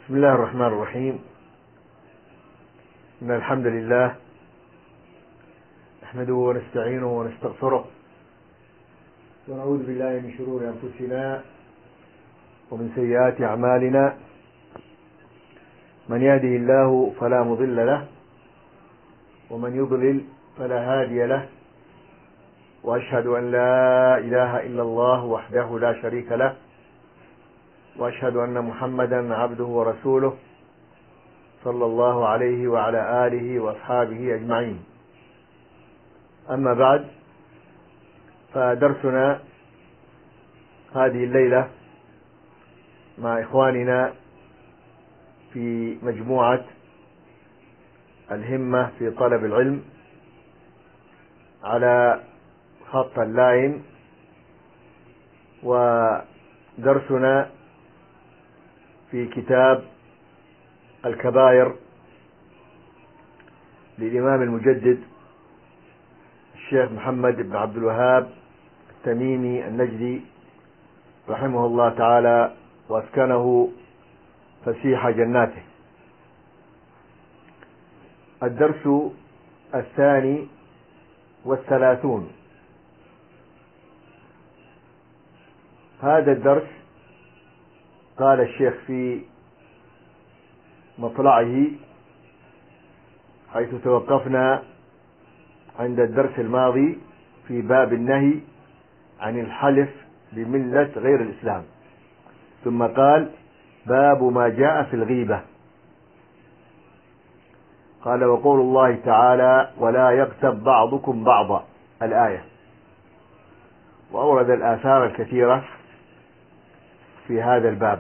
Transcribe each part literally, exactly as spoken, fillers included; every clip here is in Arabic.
بسم الله الرحمن الرحيم. إن الحمد لله نحمده ونستعينه ونستغفره ونعوذ بالله من شرور أنفسنا ومن سيئات أعمالنا. من يهده الله فلا مضل له ومن يضلل فلا هادي له، وأشهد أن لا إله إلا الله وحده لا شريك له، وأشهد أن محمدا عبده ورسوله صلى الله عليه وعلى آله وأصحابه أجمعين. أما بعد، فدرسنا هذه الليلة مع إخواننا في مجموعة الهمة في طلب العلم على خط اللاين، ودرسنا في كتاب الكبائر للإمام المجدد الشيخ محمد بن عبد الوهاب التميمي النجدي رحمه الله تعالى وأسكنه فسيح جناته. الدرس الثاني والثلاثون. هذا الدرس قال الشيخ في مطلعه حيث توقفنا عند الدرس الماضي في باب النهي عن الحلف بملة غير الإسلام، ثم قال: باب ما جاء في الغيبة. قال: وقول الله تعالى: ولا يغتب بعضكم بعضا، الآية. وأورد الآثار الكثيرة في هذا الباب.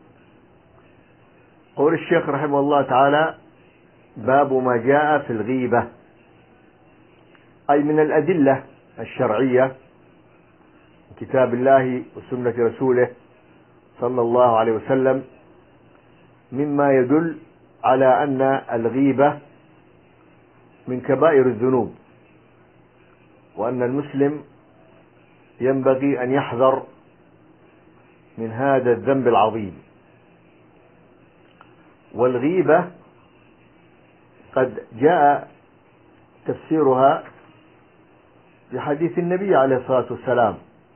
قول الشيخ رحمه الله تعالى: باب ما جاء في الغيبة، أي من الأدلة الشرعية كتاب الله وسنة رسوله صلى الله عليه وسلم، مما يدل على أن الغيبة من كبائر الذنوب، وأن المسلم ينبغي أن يحذر من هذا الذنب العظيم. والغيبة قد جاء تفسيرها في حديث النبي عليه الصلاة والسلام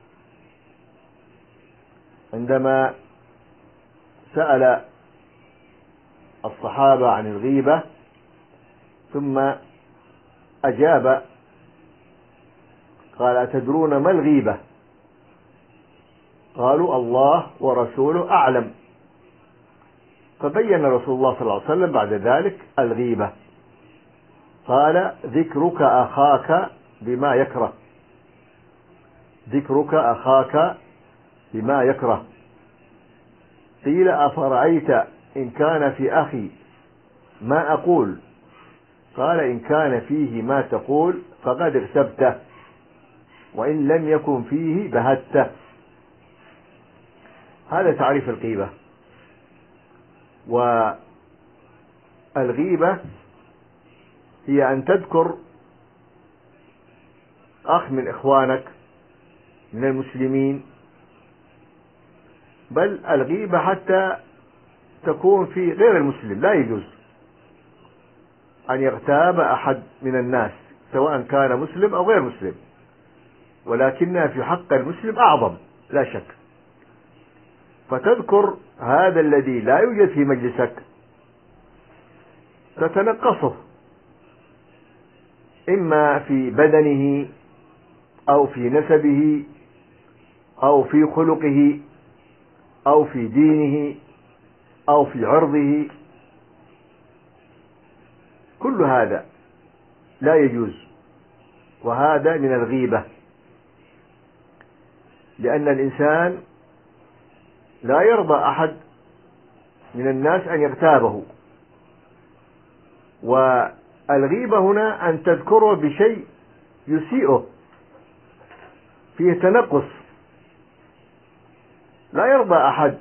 عندما سأل الصحابة عن الغيبة ثم أجاب قال: أتدرون ما الغيبة؟ قالوا: الله ورسوله أعلم. فبين رسول الله صلى الله عليه وسلم بعد ذلك الغيبة، قال: ذكرك أخاك بما يكره، ذكرك أخاك بما يكره. قيل: أفرأيت إن كان في أخي ما أقول؟ قال: إن كان فيه ما تقول فقد اغتبته، وإن لم يكن فيه بهته. هذا تعريف الغيبة. والغيبة هي أن تذكر أخ من إخوانك من المسلمين، بل الغيبة حتى تكون في غير المسلم. لا يجوز أن يغتاب أحد من الناس سواء كان مسلم أو غير مسلم، ولكنها في حق المسلم أعظم لا شك. فتذكر هذا الذي لا يوجد في مجلسك، تتنقصه إما في بدنه أو في نسبه أو في خلقه أو في دينه أو في عرضه. كل هذا لا يجوز، وهذا من الغيبة، لأن الإنسان لا يرضى أحد من الناس أن يغتابه. والغيبة هنا أن تذكره بشيء يسيئه، فيه تنقص. لا يرضى أحد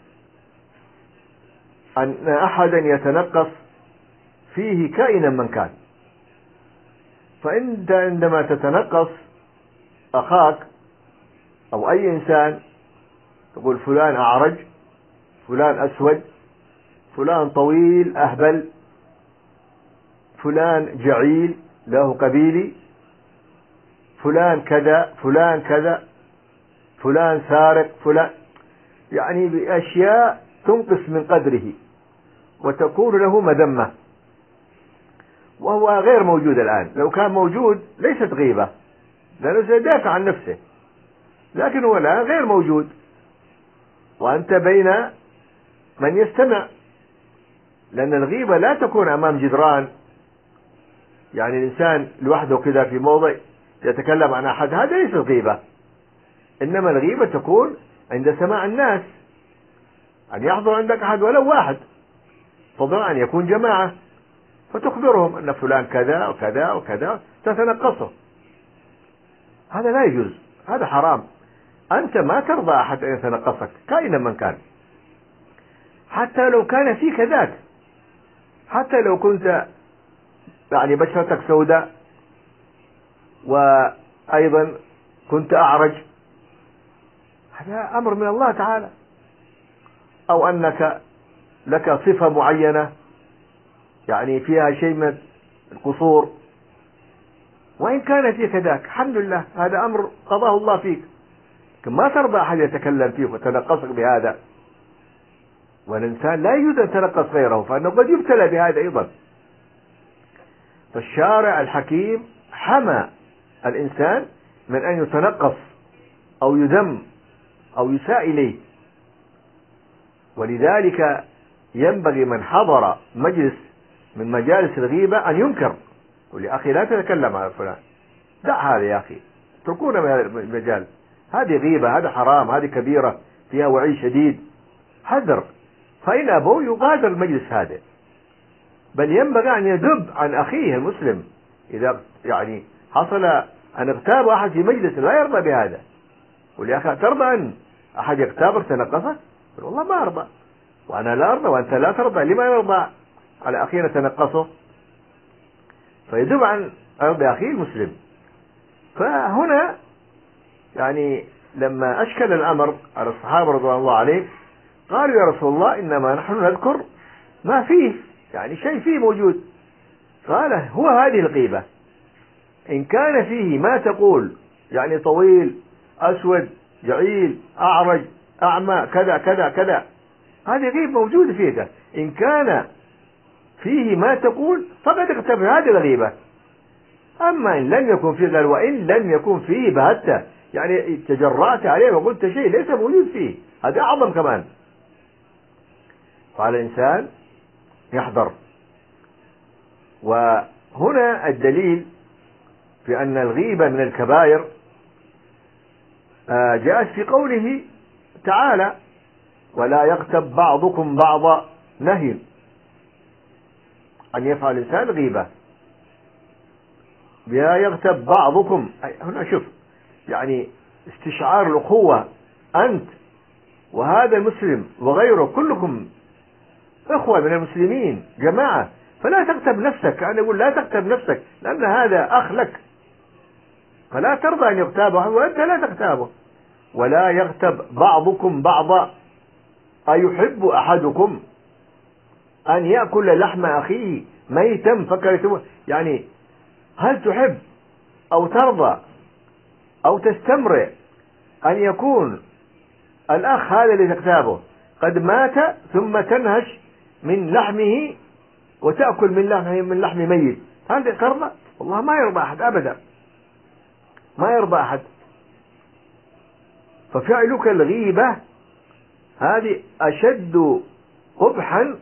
أن أحدا يتنقص فيه كائنا من كان. فأنت عندما تتنقص أخاك أو أي إنسان تقول فلان أعرج، فلان أسود، فلان طويل أهبل، فلان جعيل له قبيلي، فلان كذا فلان كذا، فلان سارق، فلان، يعني بأشياء تنقص من قدره وتكون له مذمة، وهو غير موجود الآن. لو كان موجود ليست غيبة لأنه سيدافع عن نفسه، لكن هو الآن غير موجود وأنت بين من يستمع، لأن الغيبة لا تكون أمام جدران، يعني الإنسان لوحده كذا في موضع يتكلم عن أحد، هذا ليس غيبة. إنما الغيبة تكون عند سماع الناس، أن يحضر عندك أحد ولو واحد، فضلا أن يكون جماعة فتخبرهم أن فلان كذا وكذا وكذا، تتنقصه، هذا لا يجوز، هذا حرام. أنت ما ترضى أحد أن يتنقصك كائنا من كان، حتى لو كان فيك ذاك، حتى لو كنت يعني بشرتك سوداء وأيضا كنت أعرج، هذا أمر من الله تعالى، أو أنك لك صفة معينة يعني فيها شيء من القصور، وإن كان فيك ذاك الحمد لله، هذا أمر قضاه الله فيك، لكن ما ترضى أحد يتكلم فيك وتنقصك بهذا. والإنسان لا يجوز أن يتنقص غيره، فإنه قد يبتلى بهذا أيضا. فالشارع الحكيم حمى الإنسان من أن يتنقص أو يذم أو يساء إليه، ولذلك ينبغي من حضر مجلس من مجالس الغيبة أن ينكر، يقول يا أخي لا تتكلم على فلان، دع هذا يا أخي، اتركونا من المجال، هذه غيبة، هذا حرام، هذه كبيرة فيها وعيد شديد، حذر. فإن أبوا يغادر المجلس هذا، بل ينبغي أن يذب عن أخيه المسلم إذا يعني حصل أن اغتاب أحد في مجلس لا يرضى بهذا، يقول يا أخي ترضى أن أحد يغتابك تنقصك؟ يقول والله ما أرضى، وأنا لا أرضى وأنت لا ترضى، لما يرضى على أخينا تنقصه؟ فيذب عن أرض أخيه المسلم. فهنا يعني لما أشكل الأمر على الصحابة رضي الله عليهم قالوا يا رسول الله إنما نحن نذكر ما فيه، يعني شيء فيه موجود. قال هو هذه الغيبة، إن كان فيه ما تقول، يعني طويل أسود جعيل أعرج أعمى كذا كذا كذا، هذه غيبة موجودة فيه. إن كان فيه ما تقول فقد اغتبت، هذه الغيبة. أما إن لم يكن فيه، قال وإن لم يكن فيه بهته، يعني تجرأت عليه وقلت شيء ليس موجود فيه، هذا أعظم كمان. فعلى الإنسان يحذر. وهنا الدليل في أن الغيبة من الكبائر جاءت في قوله تعالى ولا يغتب بعضكم بعضا، نهي أن يفعل الإنسان غيبة. لا يغتب بعضكم، هنا شوف يعني استشعار الأخوة، أنت وهذا المسلم وغيره كلكم إخوة من المسلمين جماعة، فلا تغتب نفسك. أنا أقول لا تغتب نفسك لأن هذا أخ لك، فلا ترضى أن يغتابه وأنت لا تغتابه. ولا يغتب بعضكم بعضا، أيحب أحدكم أن يأكل لحم أخيه ميتا فكرهتموه، يعني هل تحب أو ترضى أو تستمر أن يكون الأخ هذا اللي تغتابه قد مات ثم تنهش من لحمه وتأكل من لحمه من لحم ميت؟ هل ترضى؟ والله ما يرضى أحد أبدا، ما يرضى أحد. ففعلك الغيبة هذه أشد قبحا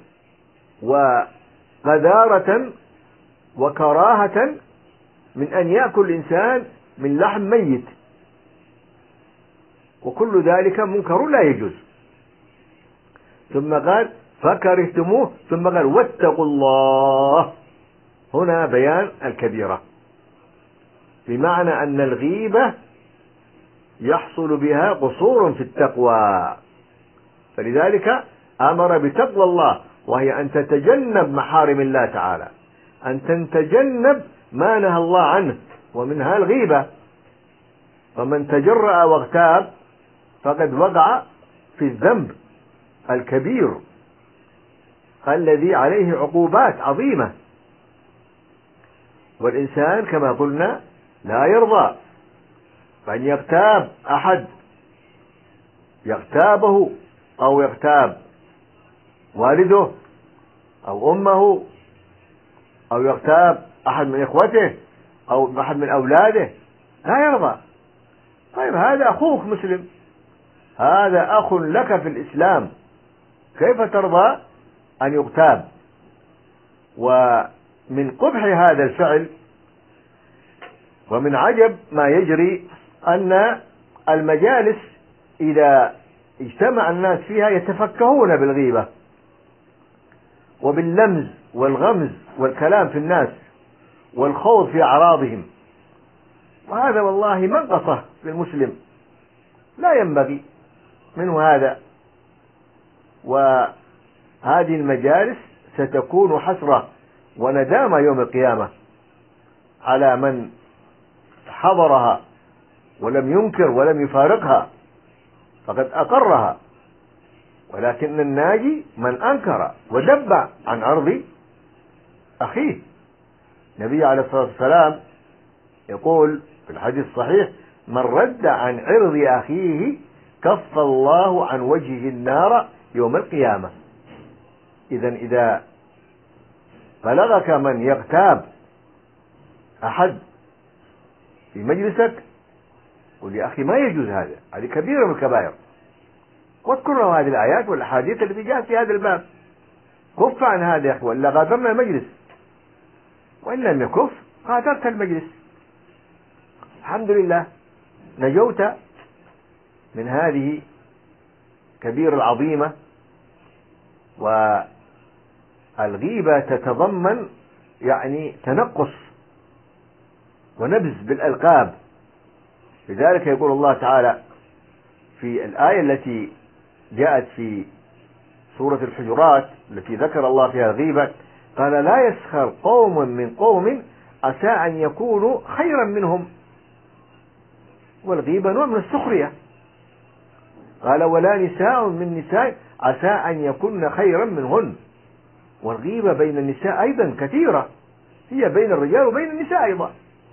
وغدارة وكراهة من أن يأكل الإنسان من لحم ميت، وكل ذلك منكر لا يجوز. ثم قال فكرهتموه، ثم قال واتقوا الله، هنا بيان الكبيرة، بمعنى أن الغيبة يحصل بها قصور في التقوى، فلذلك أمر بتقوى الله، وهي أن تتجنب محارم الله تعالى، أن تتجنب ما نهى الله عنه، ومنها الغيبة. فمن تجرأ واغتاب فقد وقع في الذنب الكبير. الذي عليه عقوبات عظيمة. والإنسان كما قلنا لا يرضى أن يغتاب أحد، يغتابه أو يغتاب والده أو أمه أو يغتاب أحد من إخوته أو أحد من أولاده، لا يرضى. طيب هذا أخوك مسلم، هذا أخ لك في الإسلام، كيف ترضى أن يغتاب؟ ومن قبح هذا الفعل ومن عجب ما يجري أن المجالس إذا اجتمع الناس فيها يتفكهون بالغيبة وباللمز والغمز والكلام في الناس والخوض في أعراضهم، وهذا والله منقصة للمسلم، لا ينبغي منه هذا. وهذه المجالس ستكون حسرة وندامة يوم القيامة على من حضرها ولم ينكر ولم يفارقها، فقد أقرها. ولكن الناجي من أنكر ودب عن عرض أخيه. النبي عليه الصلاة والسلام يقول في الحديث الصحيح: من رد عن عرض أخيه كف الله عن وجهه النار يوم القيامة. إذا إذا بلغك من يغتاب أحد في مجلسك قل يا أخي ما يجوز هذا، هذه كبيرة من الكبائر، واذكر له هذه الآيات والأحاديث التي جاءت في هذا الباب. كف عن هذا يا أخي، وإلا غادرنا المجلس، وإن لم يكف غادرت المجلس. الحمد لله نجوت من هذه كبيرة العظيمة. والغيبة تتضمن يعني تنقص ونبذ بالألقاب. لذلك يقول الله تعالى في الآية التي جاءت في سورة الحجرات التي ذكر الله فيها الغيبة: قال لا يسخر قوم من قوم عسى أن يكونوا خيرا منهم. والغيبة نوع من السخرية. قال ولا نساء من نساء عسى أن يكون خيرا منهن. والغيبة بين النساء أيضا كثيرة، هي بين الرجال وبين النساء أيضا.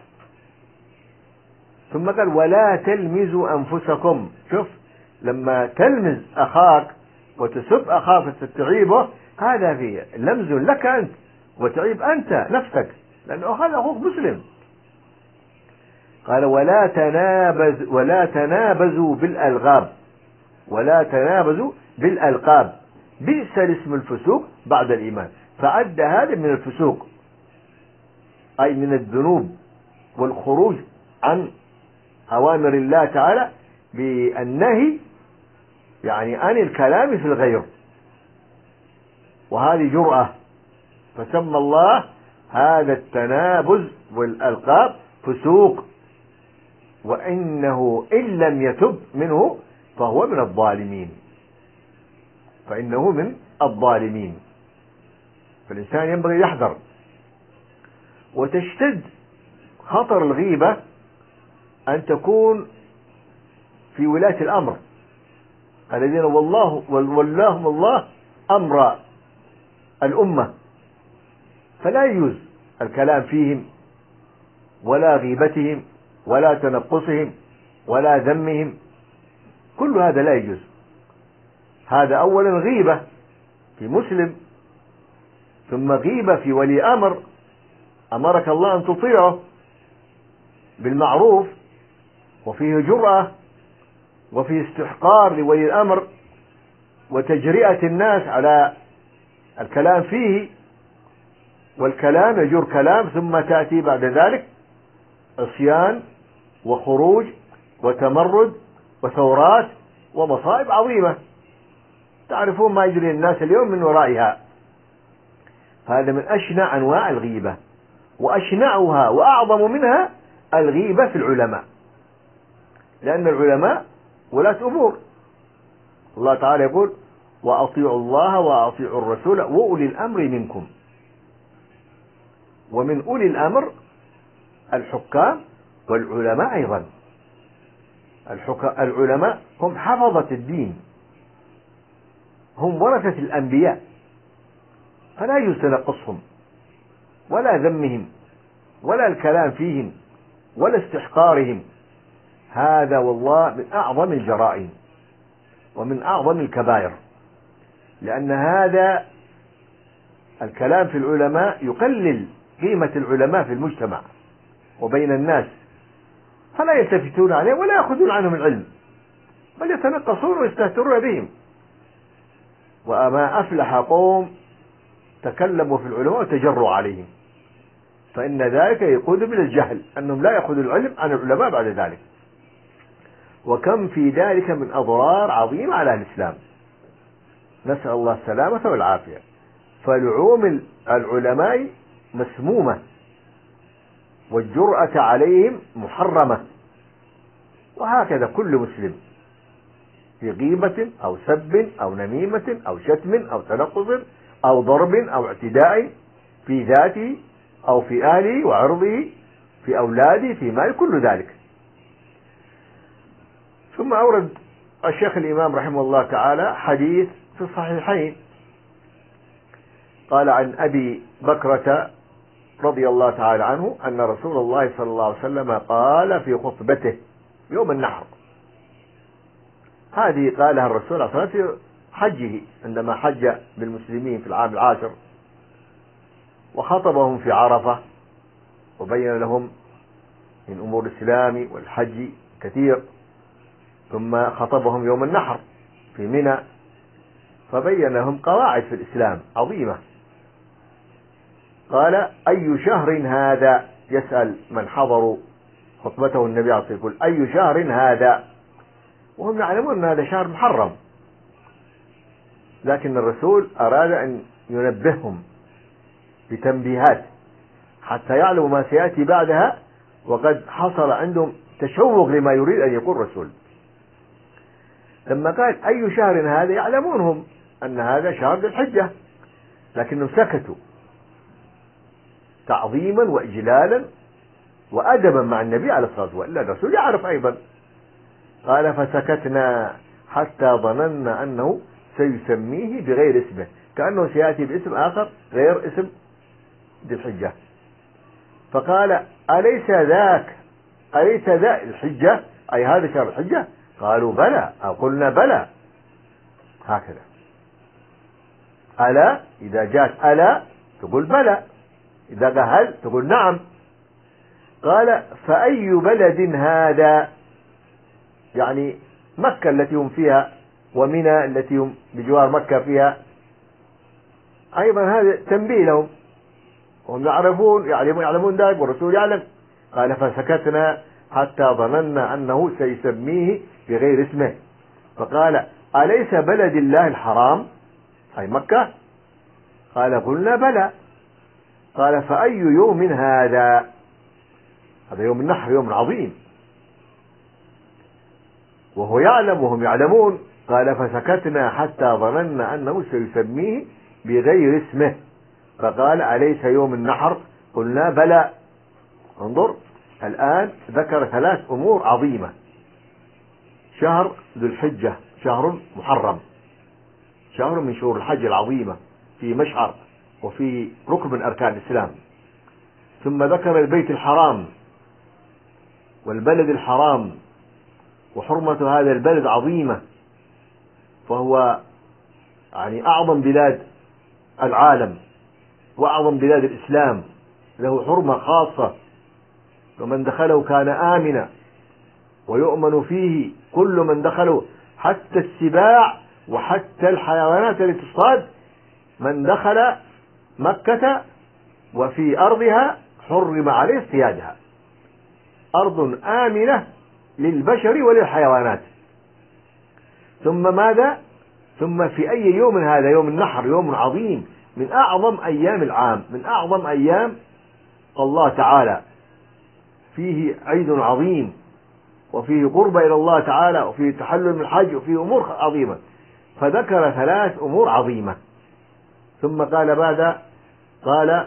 ثم قال ولا تلمزوا أنفسكم. شوف، لما تلمز أخاك وتسب أخاك وتعيبه هذا فيه لمز لك أنت وتعيب أنت نفسك، لأنه هذا أخوك مسلم. قال ولا تنابز ولا تنابزوا بالألقاب ولا تنابزوا بالألقاب بئس الاسم الفسوق بعد الإيمان. فعد هذا من الفسوق، أي من الذنوب والخروج عن أوامر الله تعالى بالنهي، يعني عن الكلام في الغير، وهذه جرأة. فسمى الله هذا التنابز والألقاب فسوق، وإنه إن لم يتب منه فهو من الظالمين، فإنه من الظالمين. فالإنسان ينبغي يحذر. وتشتد خطر الغيبة أن تكون في ولاة الأمر الذين والله ولاهم الله أمر الأمة، فلا يجوز الكلام فيهم ولا غيبتهم ولا تنقصهم ولا ذمهم، كل هذا لا يجوز. هذا أولا غيبة في مسلم، ثم غيبة في ولي أمر أمرك الله أن تطيعه بالمعروف، وفيه جرأة وفيه استحقار لولي الأمر وتجرئة الناس على الكلام فيه، والكلام يجر كلام، ثم تأتي بعد ذلك عصيان وخروج وتمرد وثورات ومصائب عظيمة تعرفون ما يجري الناس اليوم من ورائها. هذا من أشنع أنواع الغيبة، وأشنعها وأعظم منها الغيبة في العلماء، لأن العلماء ولاة أمور. الله تعالى يقول وأطيعوا الله وأطيعوا الرسول وأولي الأمر منكم. ومن أولي الأمر الحكام والعلماء أيضا. العلماء هم حفظة الدين، هم ورثة الأنبياء، فلا يتنقصهم ولا ذمهم ولا الكلام فيهم ولا استحقارهم. هذا والله من أعظم الجرائم ومن أعظم الكبائر، لأن هذا الكلام في العلماء يقلل قيمة العلماء في المجتمع وبين الناس، فلا يلتفتون عليه ولا يأخذون عنهم العلم، بل يتنقصون ويستهترون بهم. وما أفلح قوم تكلموا في العلماء وتجروا عليهم، فإن ذلك يقود من الجهل، أنهم لا يأخذوا العلم عن العلماء بعد ذلك. وكم في ذلك من أضرار عظيمة على الإسلام، نسأل الله السلامة والعافية. فلعوم العلماء مسمومة، والجرأة عليهم محرمة، وهكذا كل مسلم في غيبة أو سب أو نميمة أو شتم أو تنقص أو ضرب أو اعتداء في ذاته أو في أهله وعرضه، في أولاده، في مال، كل ذلك. ثم أورد الشيخ الإمام رحمه الله تعالى حديث في الصحيحين، قال عن أبي بكرة رضي الله تعالى عنه أن رسول الله صلى الله عليه وسلم قال في خطبته يوم النحر، هذه قالها الرسول صلى الله عليه وسلم في حجه عندما حج بالمسلمين في العام العاشر، وخطبهم في عرفة وبين لهم من أمور الإسلام والحج كثير، ثم خطبهم يوم النحر في منى فبين لهم قواعد في الإسلام عظيمة. قال أي شهر هذا، يسأل من حضروا خطبته النبي عليه الصلاة والسلام، يقول أي شهر هذا، وهم يعلمون أن هذا شهر محرم، لكن الرسول أراد أن ينبههم بتنبيهات حتى يعلموا ما سيأتي بعدها، وقد حصل عندهم تشوق لما يريد أن يقول الرسول. لما قال أي شهر هذا يعلمونهم أن هذا شهر ذي الحجة، لكنهم سكتوا تعظيما وإجلالا وأدبا مع النبي عليه الصلاة والسلام، إلا الرسول يعرف أيضا. قال فسكتنا حتى ظننا أنه سيسميه بغير اسمه، كأنه سيأتي باسم آخر غير اسم ذي الحجة. فقال أليس ذاك أليس ذا الحجة، أي هذا شهر الحجة؟ قالوا بلى، أو قلنا بلى، هكذا. ألا إذا جاءت ألا تقول بلى، إذا قال هل تقول نعم. قال فأي بلد هذا، يعني مكة التي هم فيها ومنى التي هم بجوار مكة فيها، أيضا هذا تنبيه لهم، هم يعرفون يعلمون يعلمون ذلك والرسول يعلم. قال فسكتنا حتى ظننا أنه سيسميه بغير اسمه، فقال أليس بلد الله الحرام أي مكة؟ قال قلنا بلى. قال فأي يوم هذا، هذا يوم النحر يوم عظيم وهو يعلم وهم يعلمون. قال فسكتنا حتى ظننا أنه سيسميه بغير اسمه، فقال أليس يوم النحر؟ قلنا بلى. انظر الآن ذكر ثلاث أمور عظيمة. شهر ذو الحجة شهر محرم، شهر من شهور الحج العظيمة، في مشعر وفي ركن من أركان الإسلام. ثم ذكر البيت الحرام والبلد الحرام، وحرمة هذا البلد عظيمة، فهو يعني أعظم بلاد العالم وأعظم بلاد الإسلام، له حرمة خاصة، ومن دخله كان آمنا ويؤمن فيه كل من دخله، حتى السباع وحتى الحيوانات التي تصطاد، من دخل مكة وفي أرضها حرم عليه اصطيادها، أرض آمنة للبشر وللحيوانات. ثم ماذا؟ ثم في أي يوم هذا؟ يوم النحر، يوم عظيم من أعظم أيام العام، من أعظم أيام الله تعالى، فيه عيد عظيم وفيه قربة إلى الله تعالى وفيه تحلل من الحج وفيه أمور عظيمة. فذكر ثلاث أمور عظيمة، ثم قال بعد قال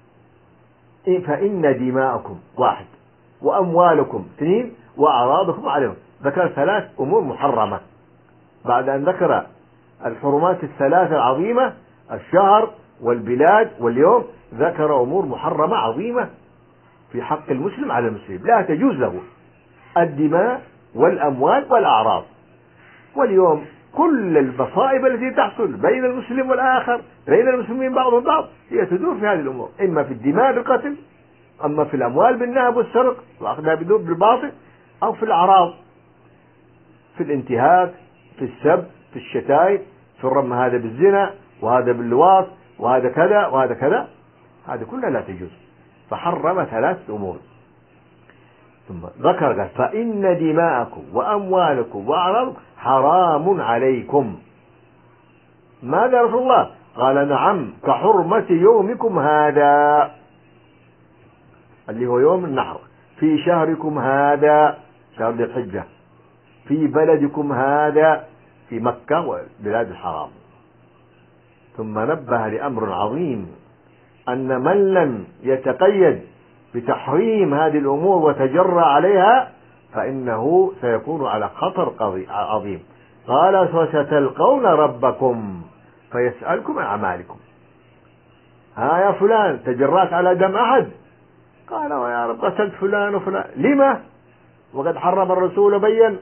فإن دماءكم واحد وأموالكم اثنين وأعراضكم عليهم. ذكر ثلاث أمور محرمة بعد أن ذكر الحرمات الثلاثة العظيمة: الشهر والبلاد. واليوم ذكر أمور محرمة عظيمة في حق المسلم على المسلم، لا تجوز له: الدماء والأموال والأعراض. واليوم كل المصائب التي تحصل بين المسلم والآخر، بين المسلمين بعضهم بعض، هي تدور في هذه الأمور، إما في الدماء بالقتل، أما في الأموال بالنهب والسرق وأخذها بدون بالباطل، أو في الأعراض، في الانتهاك، في السب، في الشتائم، في الرم هذا بالزنا وهذا باللواط وهذا كذا وهذا كذا، هذه كلها لا تجوز. فحرم ثلاث أمور، ثم ذكر قال: فإن دماءكم وأموالكم وأعراضكم حرام عليكم. ماذا رسول الله؟ قال: نعم، كحرمة يومكم هذا، اللي هو يوم النحر، في شهركم هذا، شهر ذي الحجة، في بلدكم هذا، في مكة وبلاد الحرام. ثم نبه لأمر عظيم، أن من لم يتقيد بتحريم هذه الأمور وتجرى عليها فإنه سيكون على خطر عظيم. قال: فستلقون ربكم فيسألكم عن أعمالكم. ها يا فلان، تجرأت على دم أحد؟ قال: يا رب قتلت فلان وفلان. لما؟ وقد حرم الرسول وبين.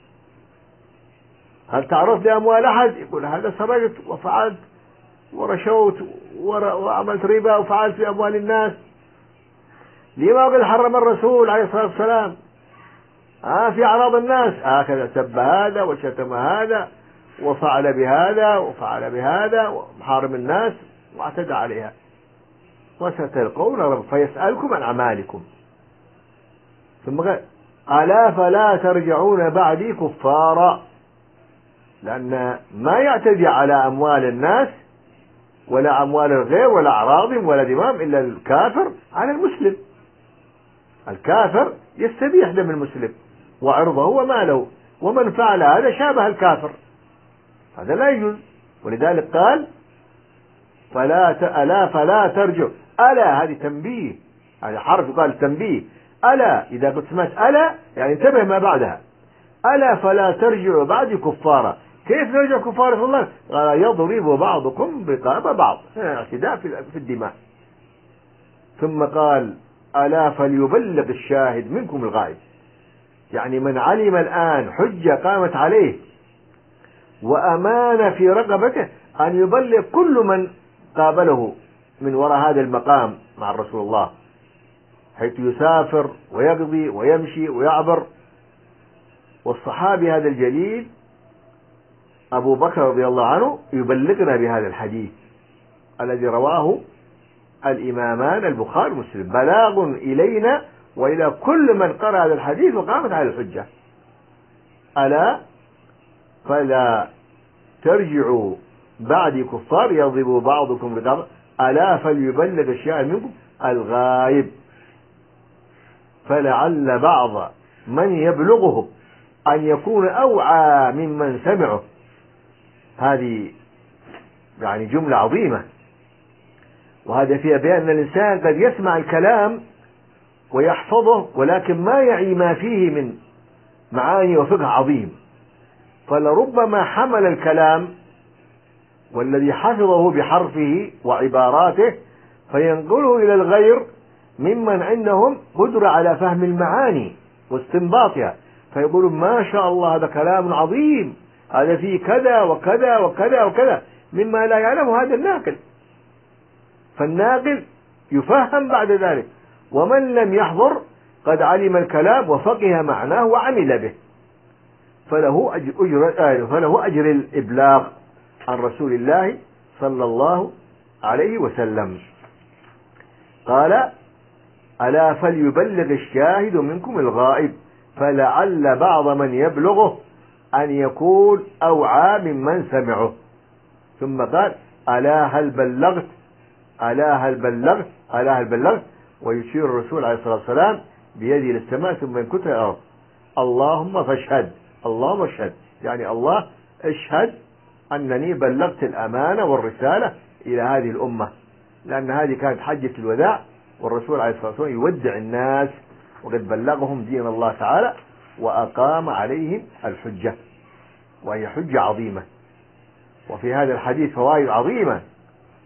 هل تعرض لأموال أحد؟ يقول: هذا سرقت وفعلت ورشوت وعملت ربا وفعلت في أموال الناس. لما قد حرم الرسول عليه الصلاة والسلام آه في أعراض الناس؟ هكذا آه سب هذا وشتم هذا وفعل بهذا وفعل بهذا ومحارم الناس واعتدى عليها. وستلقون رب فيسألكم عن أعمالكم. ثم قال: ألا فلا ترجعون بعدي كفارا. لأن ما يعتدي على أموال الناس ولا أموال الغير ولا أعراضهم ولا دماءهم إلا الكافر على المسلم. الكافر يستبيح دم المسلم وعرضه وماله، ومن فعل هذا شابه الكافر، هذا لا يجوز. ولذلك قال: فلا ت... ألا فلا ترجع. ألا هذه تنبيه، هذا حرف يقال تنبيه. ألا إذا قلت سمعت ألا يعني انتبه ما بعدها. ألا فلا ترجعوا بعد كفارا. كيف نرجع كفارا في الله؟ قال: يضرب بعضكم رقاب بعض، اعتداء في الدماء. ثم قال: ألا فليبلغ الشاهد منكم الغائب. يعني من علم الآن حجة قامت عليه وأمانة في رقبته أن يبلغ كل من قابله من وراء هذا المقام مع رسول الله، حيث يسافر ويقضي ويمشي ويعبر. والصحابي هذا الجليل أبو بكر رضي الله عنه يبلغنا بهذا الحديث الذي رواه الإمامان البخاري ومسلم، بلاغ إلينا وإلى كل من قرأ هذا الحديث وقامت على الحجة. ألا فلا ترجعوا بعد كفار يضرب بعضكم رقابا، ألا فليبلغ الشاهد منكم الغائب. فلعل بعض من يبلغه أن يكون أوعى ممن سمعه. هذه يعني جملة عظيمة، وهذا فيها بيان أن الإنسان قد يسمع الكلام ويحفظه ولكن ما يعي ما فيه من معاني وفقه عظيم. فلربما حمل الكلام والذي حفظه بحرفه وعباراته فينقله إلى الغير ممن عندهم قدرة على فهم المعاني واستنباطها، فيقولون: ما شاء الله هذا كلام عظيم، هذا فيه كذا وكذا وكذا وكذا، مما لا يعلمه هذا الناقل. فالناقل يفهم بعد ذلك، ومن لم يحضر قد علم الكلام وفقه معناه وعمل به، فله أجر, أجر فله أجر الإبلاغ عن رسول الله صلى الله عليه وسلم. قال: ألا فليبلغ الشاهد منكم الغائب، فلعل بعض من يبلغه أن يكون أوعى ممن سمعه. ثم قال: ألا هل بلغت ألا هل بلغت ألا هل بلغت ويشير الرسول عليه الصلاة والسلام بيده للسماء ثم ينكتها إلى الأرض. اللهم فاشهد، اللهم اشهد، يعني الله اشهد أنني بلغت الأمانة والرسالة إلى هذه الأمة، لأن هذه كانت حجة الوداع، والرسول عليه الصلاة والسلام يودع الناس وقد بلغهم دين الله تعالى وأقام عليهم الحجة، وهي حجة عظيمة. وفي هذا الحديث فوائد عظيمة،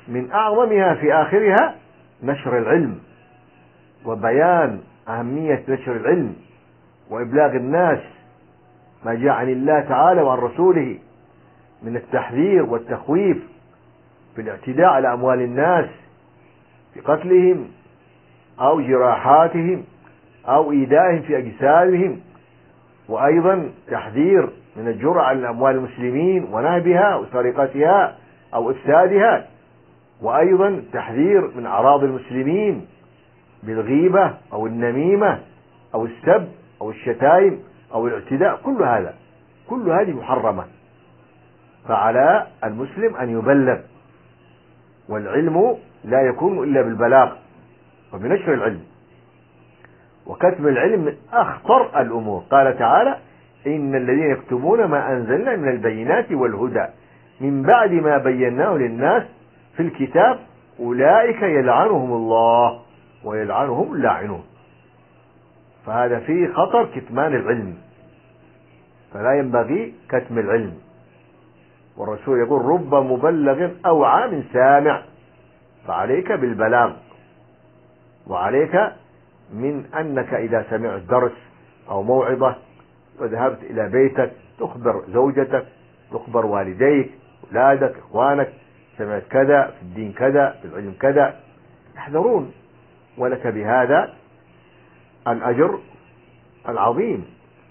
من أعظمها في آخرها نشر العلم وبيان أهمية نشر العلم وإبلاغ الناس ما جاء عن الله تعالى وعن رسوله من التحذير والتخويف في الاعتداء على أموال الناس في قتلهم أو جراحاتهم أو إيذائهم في أجسادهم، وأيضا تحذير من الجرأة على أموال المسلمين ونهبها وسرقتها أو إفسادها، وأيضا تحذير من أعراض المسلمين بالغيبة أو النميمة أو السب أو الشتائم أو الاعتداء. كل هذا كل هذه محرمة، فعلى المسلم أن يبلغ، والعلم لا يكون إلا بالبلاغ وبنشر العلم، وكتم العلم من أخطر الأمور. قال تعالى: إن الذين يكتمون ما أنزلنا من البينات والهدى من بعد ما بيناه للناس في الكتاب أولئك يلعنهم الله ويلعنهم اللاعنون. فهذا فيه خطر كتمان العلم، فلا ينبغي كتم العلم. والرسول يقول: رب مبلغ أوعى من سامع. فعليك بالبلاغ، وعليك من أنك إذا سمعت درس أو موعظة وذهبت إلى بيتك تخبر زوجتك، تخبر والديك، أولادك، إخوانك: سمعت كذا في الدين، كذا في العلم، كذا، يحذرون، ولك بهذا الأجر العظيم.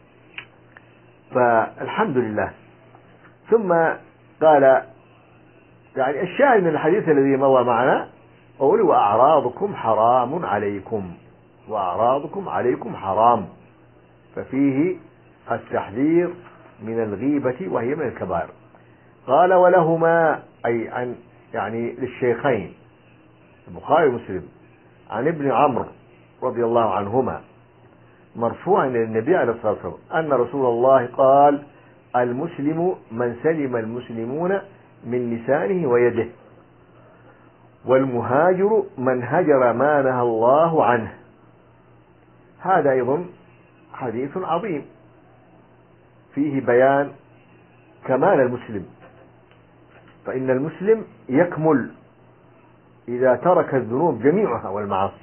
فالحمد لله. ثم قال يعني الشاهد من الحديث الذي مضى معنا: قول وأعراضكم حرام عليكم، وأعراضكم عليكم حرام. ففيه التحذير من الغيبة وهي من الكبائر. قال: ولهما أي عن يعني للشيخين البخاري ومسلم عن ابن عمرو رضي الله عنهما مرفوعا إلى النبي عليه الصلاة والسلام أن رسول الله قال: المسلم من سلم المسلمون من لسانه ويده، والمهاجر من هجر ما نهى الله عنه. هذا أيضا حديث عظيم فيه بيان كمال المسلم، فإن المسلم يكمل إذا ترك الذنوب جميعها والمعاصي.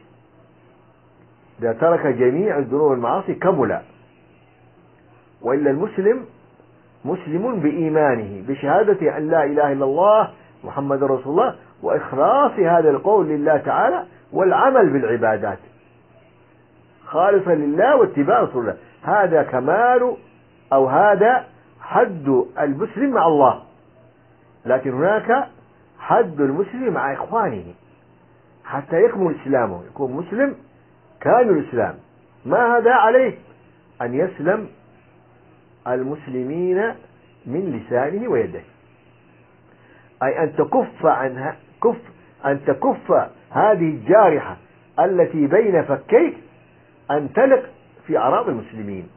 إذا ترك جميع الذنوب والمعاصي كمل. وإلا المسلم مسلم بإيمانه بشهادة أن لا إله إلا الله محمد رسول الله، وإخلاص هذا القول لله تعالى، والعمل بالعبادات خالصا لله واتباع رسول الله. هذا كمال أو هذا حد المسلم مع الله. لكن هناك حد المسلم مع إخوانه حتى يكمل إسلامه، يكون مسلم كامل الإسلام. ما هذا عليه؟ أن يسلم المسلمين من لسانه ويده، أي أن تكف عنها كف أن تكف هذه الجارحة التي بين فكيك أن تلق في أعراض المسلمين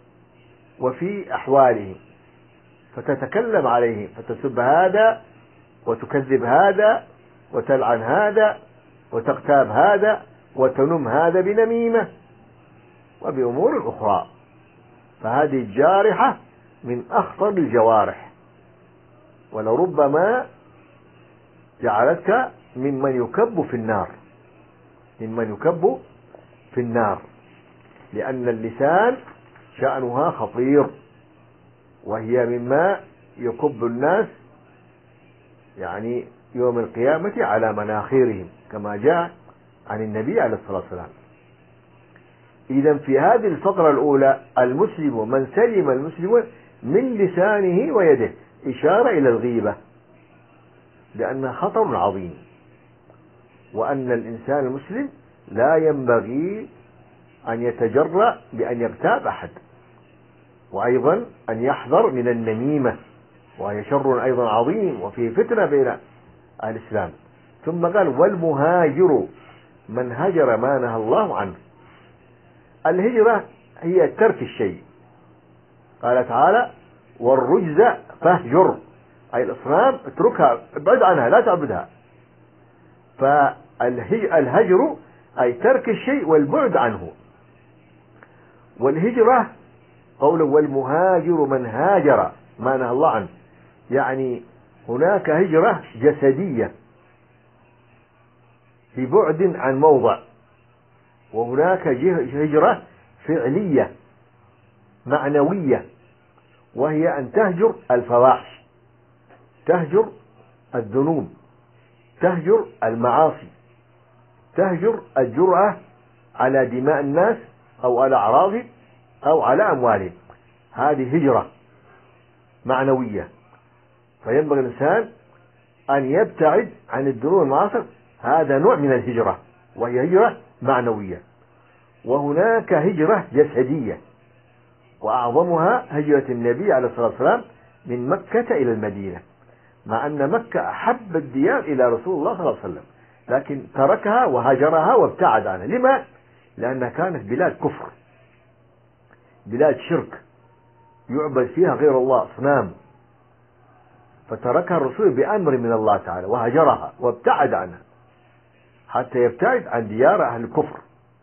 وفي أحوالهم، فتتكلم عليهم، فتسب هذا وتكذب هذا وتلعن هذا وتغتاب هذا وتنم هذا بنميمة وبأمور أخرى. فهذه الجارحة من أخطر الجوارح، ولربما جعلتك ممن يكب في النار ممن يكب في النار لأن اللسان شأنها خطير، وهي مما يكب الناس يعني يوم القيامة على مناخيرهم كما جاء عن النبي عليه الصلاة والسلام. إذن في هذه الفقرة الأولى المسلم من سلم المسلمون من لسانه ويده، إشارة إلى الغيبة لأنها خطر عظيم، وأن الإنسان المسلم لا ينبغي أن يتجرأ بأن يغتاب أحد، وأيضا أن يحذر من النميمة، وهي شر أيضا عظيم وفيه فتنة بين أهل الإسلام. ثم قال: والمهاجر من هجر ما نهى الله عنه. الهجرة هي ترك الشيء. قال تعالى: والرجز فاهجر، أي الأصنام اتركها، ابعد عنها، لا تعبدها. فالهجر أي ترك الشيء والبعد عنه. والهجرة قوله: والمهاجر من هاجر ما نهى الله عنه، يعني هناك هجرة جسدية في بعد عن موضع، وهناك هجرة فعلية معنوية، وهي أن تهجر الفواحش، تهجر الذنوب، تهجر المعاصي، تهجر الجرأة على دماء الناس أو على أعراضهم أو على أموالهم. هذه هجرة معنوية، فينبغي الإنسان أن يبتعد عن الذنوب والمعاصي. هذا نوع من الهجرة، وهي هجرة معنوية. وهناك هجرة جسدية، وأعظمها هجرة النبي عليه الصلاة والسلام من مكة إلى المدينة، مع أن مكة أحب الديار إلى رسول الله صلى الله عليه وسلم، لكن تركها وهجرها وابتعد عنها. لما؟ لأنها كانت بلاد كفر، بلاد شرك يعبد فيها غير الله، أصنام، فتركها الرسول بأمر من الله تعالى وهجرها وابتعد عنها حتى يبتعد عن ديار أهل الكفر،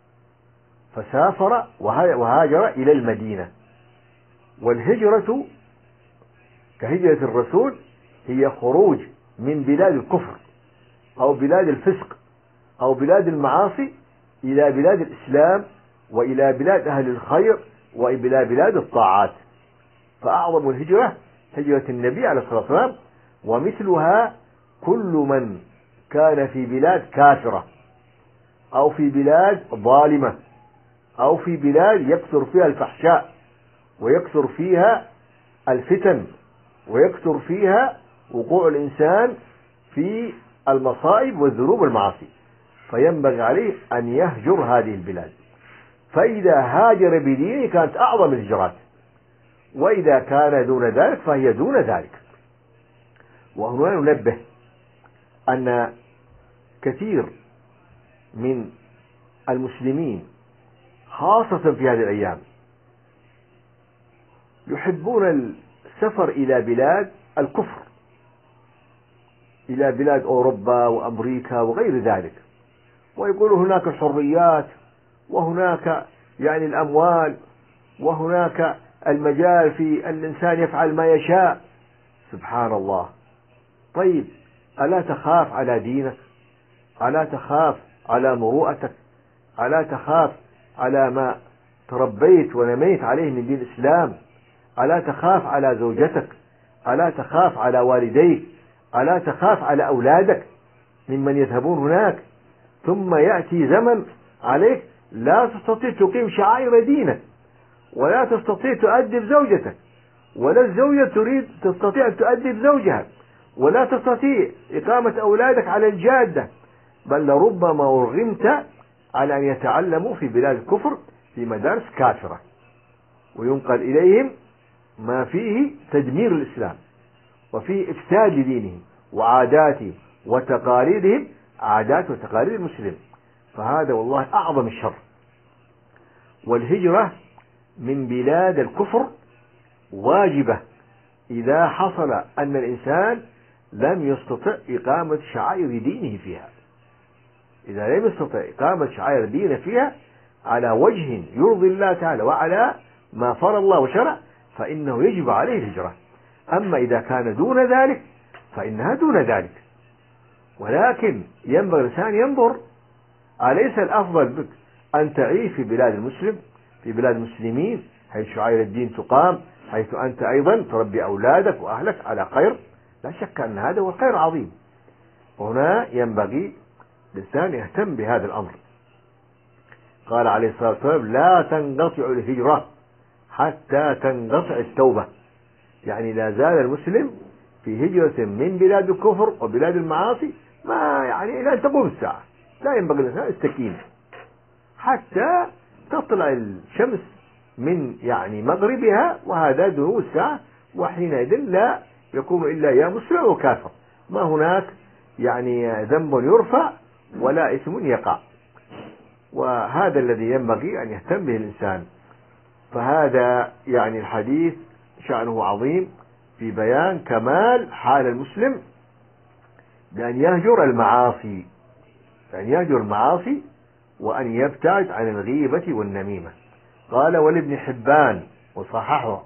فسافر وهاجر إلى المدينة. والهجرة كهجرة الرسول هي خروج من بلاد الكفر أو بلاد الفسق أو بلاد المعاصي إلى بلاد الإسلام وإلى بلاد أهل الخير وإلى بلاد الطاعات. فأعظم الهجرة هجرة النبي عليه الصلاة والسلام، ومثلها كل من كان في بلاد كافرة أو في بلاد ظالمة أو في بلاد يكثر فيها الفحشاء ويكثر فيها الفتن ويكثر فيها وقوع الإنسان في المصائب والذنوب والمعاصي، فينبغي عليه أن يهجر هذه البلاد. فإذا هاجر بدينه كانت أعظم الهجرات، وإذا كان دون ذلك فهي دون ذلك. وهنا ننبه أن كثير من المسلمين خاصة في هذه الأيام يحبون السفر إلى بلاد الكفر، إلى بلاد أوروبا وأمريكا وغير ذلك، ويقولوا هناك الحريات وهناك يعني الأموال وهناك المجال في الإنسان يفعل ما يشاء. سبحان الله. طيب، ألا تخاف على دينك؟ ألا تخاف على مروءتك؟ ألا تخاف على ما تربيت ونميت عليه من دين الإسلام؟ ألا تخاف على زوجتك؟ ألا تخاف على والديك؟ ألا تخاف على أولادك ممن يذهبون هناك؟ ثم يأتي زمن عليك لا تستطيع تقيم شعائر دينك، ولا تستطيع تؤدب زوجتك، ولا الزوجة تريد تستطيع أن تؤدب زوجها، ولا تستطيع إقامة أولادك على الجادة، بل لربما أرغمت على أن يتعلموا في بلاد الكفر في مدارس كافرة، وينقل إليهم ما فيه تدمير الإسلام وفيه إفساد لدينهم وعاداتهم وتقاليدهم، عادات وتقاليد المسلم. فهذا والله أعظم الشر. والهجرة من بلاد الكفر واجبة إذا حصل أن الإنسان لم يستطع إقامة شعائر دينه فيها. إذا لم يستطع إقامة شعائر دينه فيها على وجه يرضي الله تعالى وعلى ما فرض الله وشرع، فإنه يجب عليه الهجرة. أما إذا كان دون ذلك فإنها دون ذلك. ولكن ينبغي الإنسان ينظر، أليس الأفضل بك أن تعيش في بلاد المسلم، في بلاد المسلمين، حيث شعائر الدين تقام، حيث أنت أيضا تربي أولادك وأهلك على خير؟ لا شك أن هذا هو الخير عظيم. وهنا ينبغي الإنسان يهتم بهذا الأمر. قال عليه الصلاة والسلام: لا تنقطع الهجرة حتى تنقطع التوبة. يعني لا زال المسلم في هجرة من بلاد الكفر وبلاد المعاصي ما يعني إلى أن تقوم الساعة. لا ينبغي الإنسان يستكين حتى تطلع الشمس من يعني مغربها، وهذا دنو الساعة، وحينئذ لا يكون إلا يا مسلم وكافر، ما هناك يعني ذنب يرفع ولا إثم يقع. وهذا الذي ينبغي أن يهتم به الإنسان. فهذا يعني الحديث شأنه عظيم في بيان كمال حال المسلم بأن يهجر المعاصي، بأن يهجر المعاصي وأن يبتعد عن الغيبة والنميمة. قال: ولابن حبان وصححه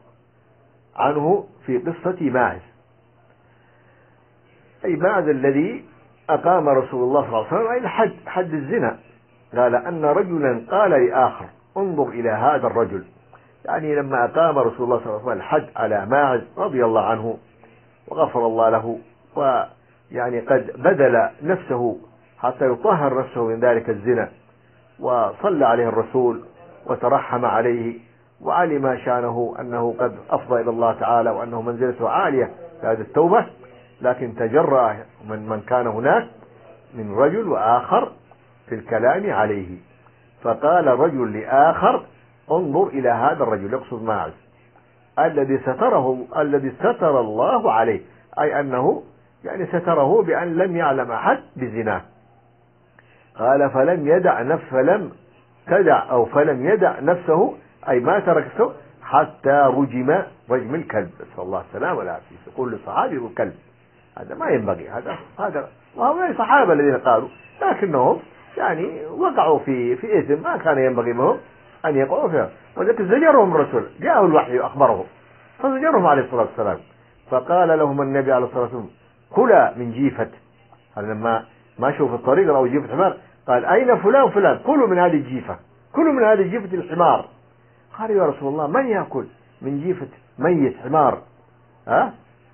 عنه في قصة ماعز، أي ماعز الذي أقام رسول الله صلى الله عليه وسلم أي الحد، حد الزنا. قال أن رجلا قال لآخر انظر إلى هذا الرجل، يعني لما أقام رسول الله صلى الله عليه وسلم الحد على ماعز رضي الله عنه وغفر الله له، ويعني قد بذل نفسه حتى يطهر نفسه من ذلك الزنا، وصلى عليه الرسول وترحم عليه، وعلم شانه أنه قد أفضى إلى الله تعالى وأنه منزلته عالية في هذه التوبة، لكن تجرأ من من كان هناك من رجل وآخر في الكلام عليه، فقال رجل لآخر انظر إلى هذا الرجل، يقصد ماعز الذي ستره الذي ستر الله عليه، أي أنه يعني ستره بأن لم يعلم أحد بزناه. قال فلم يدع نفس فلم تدع أو فلم يدع نفسه، أي ما ترك نفسه حتى رجم رجم الكلب، نسأل الله السلامة والعافية. يقول لصحابي الكلب، هذا ما ينبغي، هذا هذا وهؤلاء الصحابة الذين قالوا، لكنهم يعني وقعوا في في إثم ما كان ينبغي منهم أن يقعوا فيها، ولكن زجرهم الرسول، جاءه الوحي أخبره فزجرهم عليه الصلاة والسلام. فقال لهم النبي عليه الصلاة والسلام كلا من جيفة، هذا لما ماشوا في الطريق رأوا جيفة حمار، قال أين فلان فلان، كلوا من هذه الجيفة، كلوا من هذه جيفة الحمار. قال يا رسول الله من يأكل من جيفة ميت حمار؟ ها؟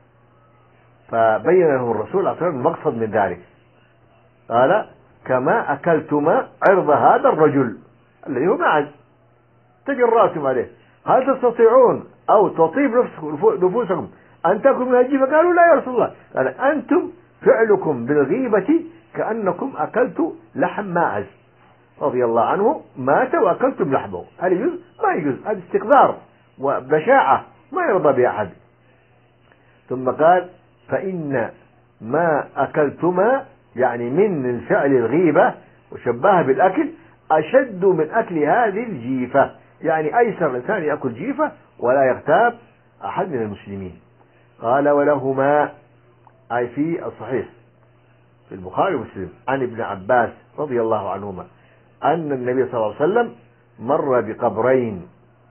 فبين لهم الرسول عليه الصلاة والسلام المقصد من ذلك، قال كما أكلتما عرض هذا الرجل الذي هو معز، تجرأتم عليه، هل تستطيعون أو تطيب نفوسكم أن تأكلوا من الجيفة؟ قالوا لا يا رسول الله. قال أنتم فعلكم بالغيبة كأنكم أكلت لحم ماعز رضي الله عنه، مات وأكلتم لحمه، هل يجوز؟ ما يجوز، هذا استقذار وبشاعة ما يرضى بأحد. ثم قال فإن ما أكلتما يعني من الفعل الغيبة وشبهها بالأكل أشد من أكل هذه الجيفة، يعني أيسر الإنسان يأكل جيفة ولا يغتاب أحد من المسلمين. قال ولهما أي في الصحيح في البخاري ومسلم عن ابن عباس رضي الله عنهما أن النبي صلى الله عليه وسلم مر بقبرين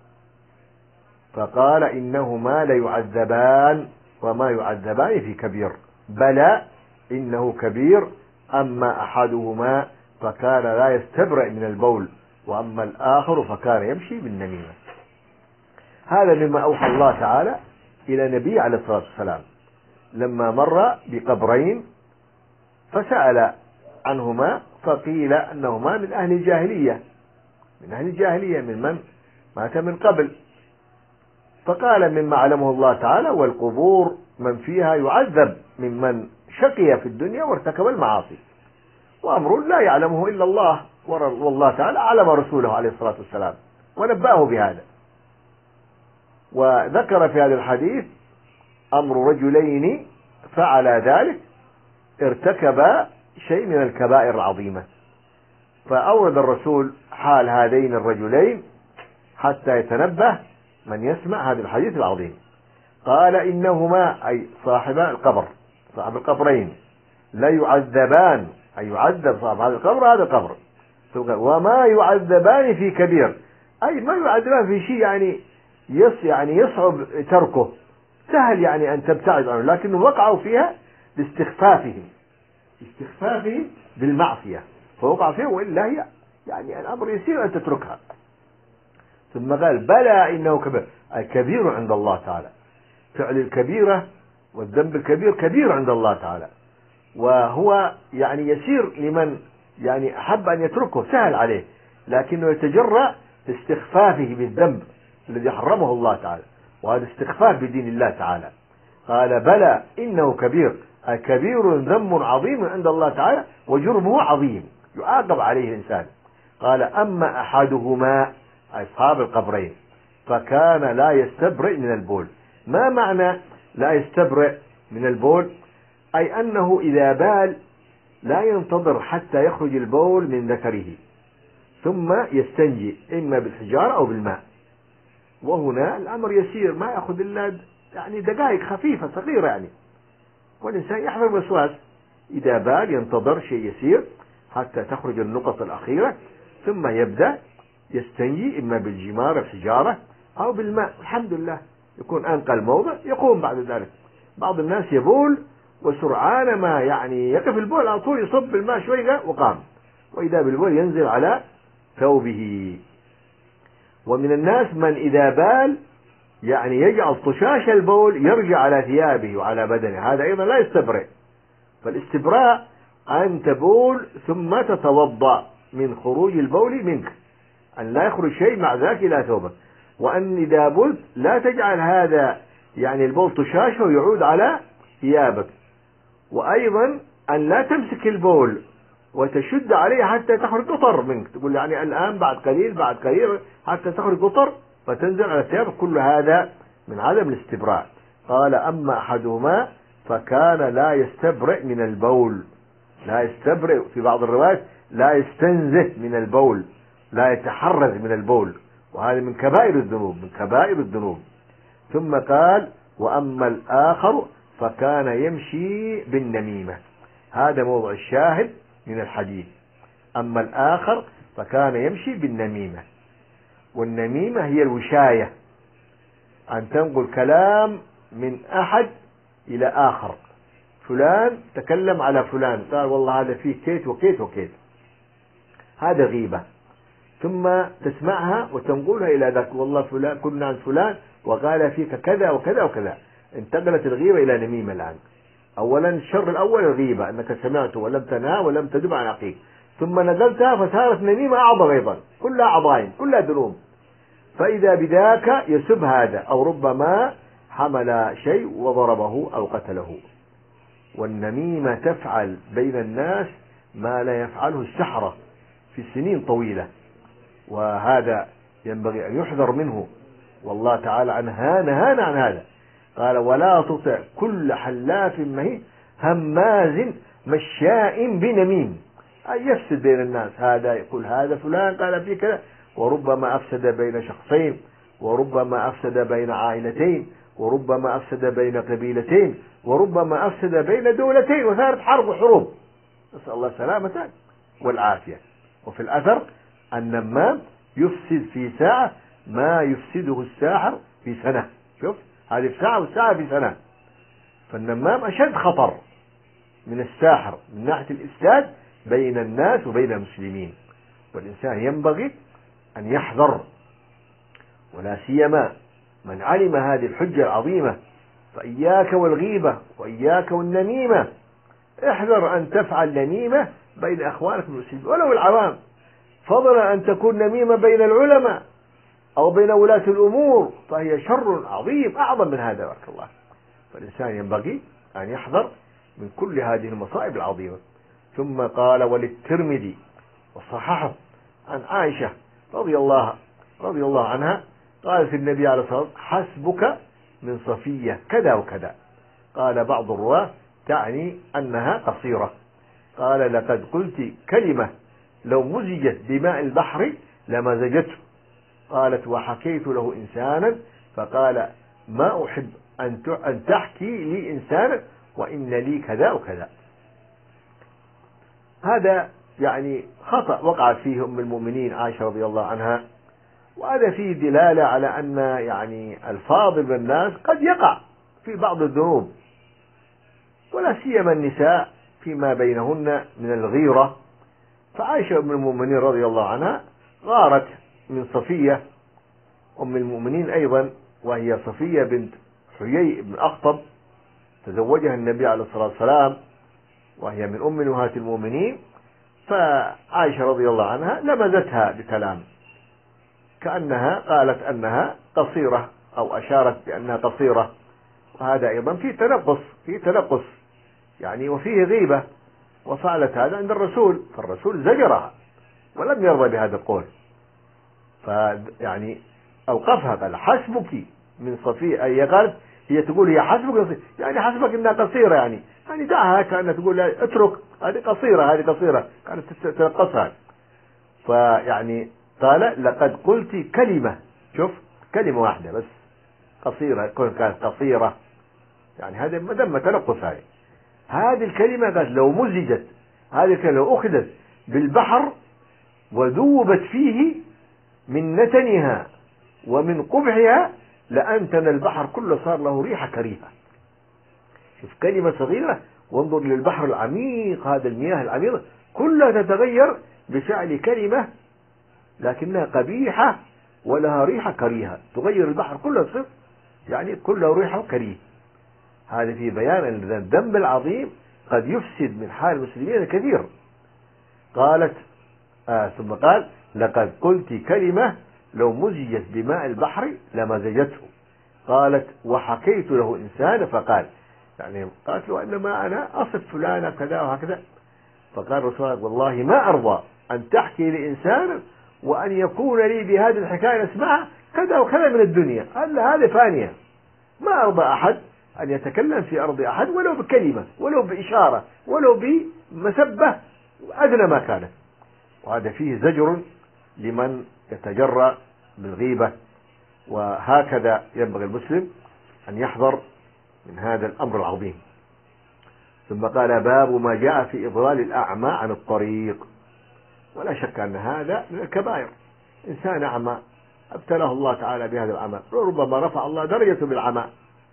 فقال إنهما ليعذبان وما يعذبان في كبير، بلى إنه كبير، أما أحدهما فكان لا يستبرئ من البول وأما الآخر فكان يمشي بالنميمة. هذا مما أوحى الله تعالى إلى نبي عليه الصلاة والسلام لما مر بقبرين فسأل عنهما فقيل أنهما من أهل الجاهلية، من أهل الجاهلية من من مات من قبل، فقال مما علمه الله تعالى والقبور من فيها يعذب ممن شقي في الدنيا وارتكب المعاصي، وأمر لا يعلمه إلا الله، والله تعالى علم رسوله عليه الصلاة والسلام ونبأه بهذا. وذكر في هذا الحديث أمر رجلين فعل ذلك ارتكبا شيء من الكبائر العظيمة، فأورد الرسول حال هذين الرجلين حتى يتنبه من يسمع هذا الحديث العظيم. قال إنهما أي صاحبا القبر، صاحب القبرين، لا يعذبان أي يعذب صاحب هذا القبر هذا القبر، وما يعذبان في كبير أي ما يعذبان في شيء يعني يص يعني يصعب تركه، سهل يعني أن تبتعد عنه، لكن وقعوا فيها لاستخفافهم استخفافهم بالمعصية فوقع فيها، وإلا هي يعني الأمر يسير أن تتركها. ثم قال بلى إنه كبير أي كبير عند الله تعالى، فعل الكبيرة والذنب الكبير كبير عند الله تعالى، وهو يعني يسير لمن يعني أحب أن يتركه سهل عليه، لكنه يتجرأ استخفافه بالذنب الذي حرمه الله تعالى، وهذا استخفاف بدين الله تعالى. قال بلى إنه كبير أي كبير ذنب عظيم عند الله تعالى وجرمه عظيم يعاقب عليه الإنسان. قال أما أحدهما أي أصحاب القبرين فكان لا يستبرئ من البول. ما معنى لا يستبرئ من البول؟ أي أنه إذا بال لا ينتظر حتى يخرج البول من ذكره ثم يستنجي إما بالحجارة أو بالماء، وهنا الأمر يسير ما يأخذ إلا يعني دقائق خفيفة صغيرة يعني، والإنسان يحذر الوسواس، إذا بال ينتظر شيء يسير حتى تخرج النقط الأخيرة ثم يبدأ يستنجي إما بالجمار الحجارة أو بالماء، الحمد لله يكون أنقى الموضع يقوم بعد ذلك. بعض الناس يبول وسرعان ما يعني يقف البول على طول يصب الماء شوية وقام، وإذا بالبول ينزل على ثوبه. ومن الناس من إذا بال يعني يجعل طشاش البول يرجع على ثيابه وعلى بدنه، هذا أيضا لا يستبرئ. فالاستبراء أن تبول ثم تتوضأ من خروج البول منك، أن لا يخرج شيء مع ذاك إلى ثوبك، وأن إذا بلت لا تجعل هذا يعني البول طشاشه ويعود على ثيابك، وأيضا أن لا تمسك البول وتشد عليه حتى تخرج قطر منك، تقول يعني الآن بعد قليل بعد قليل حتى تخرج قطر فتنزل على ثيابك، كل هذا من عدم الاستبراء. قال أما أحدهما فكان لا يستبرئ من البول، لا يستبرئ، في بعض الروايات لا يستنزه من البول، لا يتحرز من البول، وهذا من كبائر الذنوب، من كبائر الذنوب. ثم قال وأما الآخر فكان يمشي بالنميمة، هذا موضع الشاهد من الحديث. أما الآخر فكان يمشي بالنميمة، والنميمة هي الوشاية، أن تنقل كلام من أحد إلى آخر، فلان تكلم على فلان قال والله هذا فيه كيت وكيت وكيت، هذا غيبة، ثم تسمعها وتنقلها إلى ذاك، والله فلان كنا عن فلان وقال فيك كذا وكذا وكذا، انتقلت الغيبة إلى نميمة الآن. أولا الشر الأول الغيبة، أنك سمعت ولم تنهى ولم تدب عن أخيك، ثم نقلتها فصارت نميمة أعظم أيضا، كلها عضائم كلها ذنوب. فإذا بذاك يسب هذا، أو ربما حمل شيء وضربه أو قتله. والنميمة تفعل بين الناس ما لا يفعله السحرة في سنين طويلة، وهذا ينبغي أن يحذر منه، والله تعالى عنها نهانا عن هذا. قال ولا تطع كل حلاف مهين هماز مشاء بنميم، أي يفسد بين الناس، هذا يقول هذا فلان قال فيه كذا، وربما أفسد بين شخصين، وربما أفسد بين عائلتين، وربما أفسد بين قبيلتين، وربما أفسد بين دولتين، وصارت حرب وحروب، نسأل الله السلامة والعافية. وفي الأثر النمام يفسد في ساعة ما يفسده الساحر في سنة، شوف هذه في ساعة والساعة في سنة. فالنمام أشد خطر من الساحر من ناحية الإفساد بين الناس وبين المسلمين، والإنسان ينبغي أن يحذر، ولا سيما من علم هذه الحجة العظيمة، فإياك والغيبة وإياك والنميمة، احذر أن تفعل نميمة بين أخوانك المسلمين ولو العوام، فضلا أن تكون نميمة بين العلماء أو بين ولاة الأمور، فهي شر عظيم أعظم من هذا، بارك الله. فالإنسان ينبغي أن يحذر من كل هذه المصائب العظيمة. ثم قال وللترمذي وصححه عن عائشة رضي الله رضي الله عنها قالت النبي عليه الصلاة والسلام حسبك من صفية كذا وكذا. قال بعض الرواة تعني أنها قصيرة. قال لقد قلت كلمة لو مزجت بماء البحر لمزجته. قالت وحكيت له إنسانا فقال ما أحب أن تحكي لي إنسانا وإن لي كذا وكذا. هذا يعني خطأ وقعت فيه أم المؤمنين عائشة رضي الله عنها، وهذا فيه دلالة على أن يعني الفاضل من الناس قد يقع في بعض الذنوب، ولا سيما النساء فيما بينهن من الغيرة. فعائشة أم المؤمنين رضي الله عنها غارت من صفية أم المؤمنين أيضا، وهي صفية بنت حيي بن أخطب، تزوجها النبي عليه الصلاة والسلام وهي من أم نهات المؤمنين. فعائشة رضي الله عنها لمزتها بكلام كأنها قالت أنها قصيرة أو أشارت بأنها قصيرة، وهذا أيضا فيه تنقص فيه تنقص يعني وفيه غيبة. وفعلت هذا عند الرسول، فالرسول زجرها ولم يرضى بهذا القول، فيعني أوقفها قال حسبك من صفية، أي قالت هي تقول هي حسبك يعني حسبك إنها قصيرة، يعني يعني دعها كأنها تقول اترك هذه قصيرة هذه قصيرة، كانت تنقصها. فيعني قال لقد قلت كلمة، شوف كلمة واحدة بس قصيرة، كانت قصيرة يعني هذا مدام تنقص. هذه هذه الكلمة قالت لو مزجت، هذه الكلمة لو أخذت بالبحر وذوبت فيه من نتنها ومن قبحها لأنتن البحر كله صار له ريحة كريهة. شوف كلمة صغيرة، وانظر للبحر العميق، هذا المياه العميقة كلها تتغير بفعل كلمة لكنها قبيحة ولها ريحة كريهة، تغير البحر كله، تصير يعني كله ريحة كريه. هذا في بيان أن الذنب العظيم قد يفسد من حال المسلمين كثير. قالت آه ثم قال لقد قلت كلمة لو مزجت بماء البحر لمزجته. قالت وحكيت له إنسان فقال، يعني قالت له إنما أنا أصف فلانة كذا وهكذا. فقال رسول الله والله ما أرضى أن تحكي لإنسان وأن يكون لي بهذه الحكاية نسمعها كذا وكذا من الدنيا، قال هذه فانية، ما أرضى أحد أن يتكلم في أرض أحد ولو بكلمة ولو بإشارة ولو بمسبة أدنى ما كانت. وهذا فيه زجر لمن يتجرأ بالغيبة، وهكذا ينبغي المسلم أن يحذر من هذا الأمر العظيم. ثم قال باب ما جاء في إضلال الأعمى عن الطريق. ولا شك أن هذا من الكبائر، إنسان أعمى ابتلاه الله تعالى بهذا العمى، ربما رفع الله درجته بالعمى،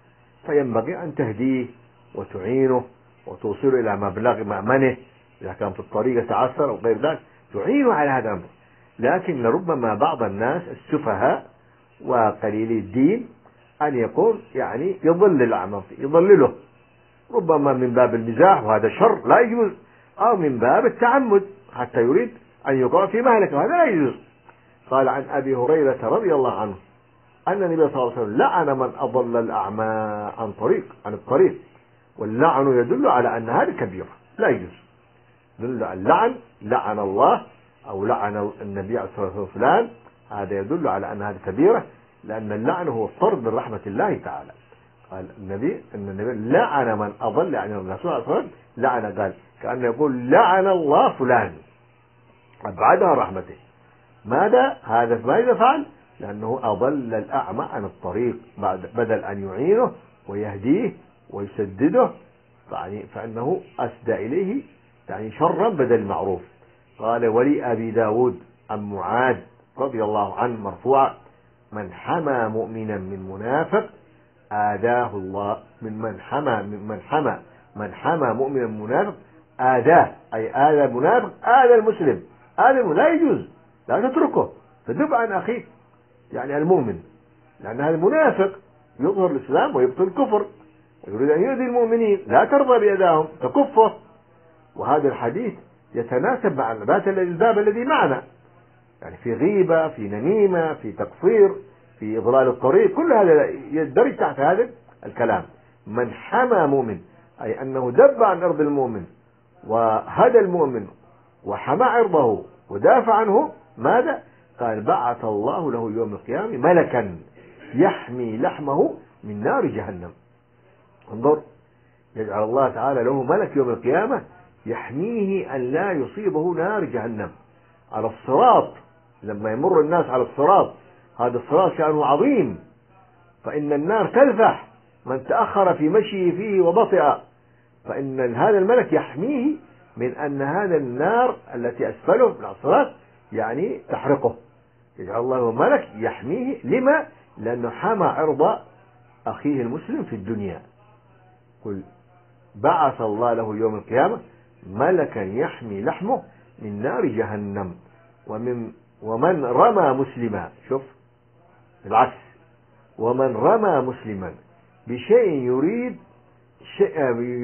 فينبغي أن تهديه وتعينه وتوصله إلى مبلغ مأمنه، إذا كان في الطريق يتعثر أو غير ذلك تعينه على هذا الأمر. لكن ربما بعض الناس السفهاء وقليلي الدين أن يكون يعني يضل الأعمى، يضلله، ربما من باب المزاح وهذا شر لا يجوز، أو من باب التعمد حتى يريد أن يقع في مهلكة وهذا لا يجوز. قال عن أبي هريرة رضي الله عنه أن النبي صلى الله عليه وسلم لعن من أضل الأعمى عن طريق عن الطريق، واللعن يدل على أن هذه كبيرة لا يجوز. يدل على اللعن، لعن الله أو لعن النبي عليه الصلاة والسلام فلان، هذا يدل على أن هذه كبيرة، لأن اللعن هو الطرد من رحمة الله تعالى. قال النبي أن النبي لعن من أضل، يعني الرسول صلى الله عليه وسلم لعن، قال كأنه يقول لعن الله فلان أبعدها رحمته. ماذا هذا؟ ماذا فعل؟ لأنه أضل الأعمى عن الطريق، بعد بدل أن يعينه ويهديه ويسدده يعني فإنه أسدى إليه يعني شرا بدل المعروف. قال ولي أبي داود عن معاذ رضي الله عنه مرفوعا من حمى مؤمنا من منافق آداه الله، من من حمى من حمى من حمى مؤمنا من منافق آداه، أي آذى المنافق آذى المسلم، آذى لا يجوز، لا تتركه، تدب عن أخيك يعني المؤمن، لأن هذا المنافق يظهر الإسلام ويبطل الكفر، يريد أن يؤذي المؤمنين، لا ترضى بأذاهم تكفه. وهذا الحديث يتناسب مع الباب الذي معنا، يعني في غيبة، في نميمة، في تقصير، في إضلال الطريق، كل هذا يندرج تحت هذا الكلام. من حمى مؤمن أي أنه دب عن أرض المؤمن وهدى المؤمن وحمى عرضه ودافع عنه، ماذا؟ قال بعث الله له يوم القيامة ملكا يحمي لحمه من نار جهنم. انظر، يجعل الله تعالى له ملك يوم القيامة يحميه أن لا يصيبه نار جهنم. على الصراط لما يمر الناس على الصراط، هذا الصراط شأنه عظيم، فإن النار تلفح من تأخر في مشيه فيه وبطئ، فإن هذا الملك يحميه من أن هذا النار التي أسفله من الصراط يعني تحرقه. يجعل الله ملك يحميه، لما؟ لأنه حمى عرض أخيه المسلم في الدنيا. قل بعث الله له يوم القيامة ملكا يحمي لحمه من نار جهنم. ومن ومن رمى مسلما، شوف العكس، ومن رمى مسلما بشيء يريد شيء،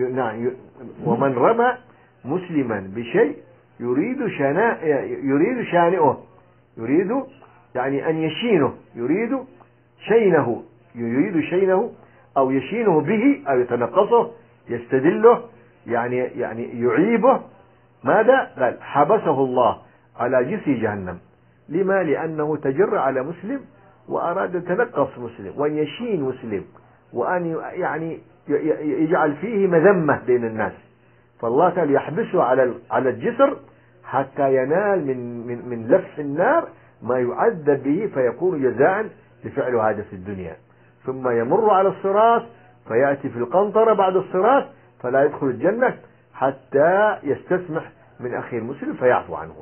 ومن رمى مسلما بشيء يريد شناء يريد شانئه، يريد يعني أن يشينه، يريد شينه يريد شينه أو يشينه به أو يتنقصه يستدله يعني يعني يعيبه. ماذا؟ قال حبسه الله على جسر جهنم. لما؟ لأنه تجر على مسلم وأراد يتنقص مسلم وأن يشين مسلم وأن يعني يجعل فيه مذمة بين الناس، فالله تعالى يحبسه على على الجسر حتى ينال من من من لفح النار ما يعذب به، فيكون جزاء لفعل هذا في الدنيا. ثم يمر على الصراط فيأتي في القنطرة بعد الصراط فلا يدخل الجنة حتى يستسمح من أخي المسلم فيعفو عنه.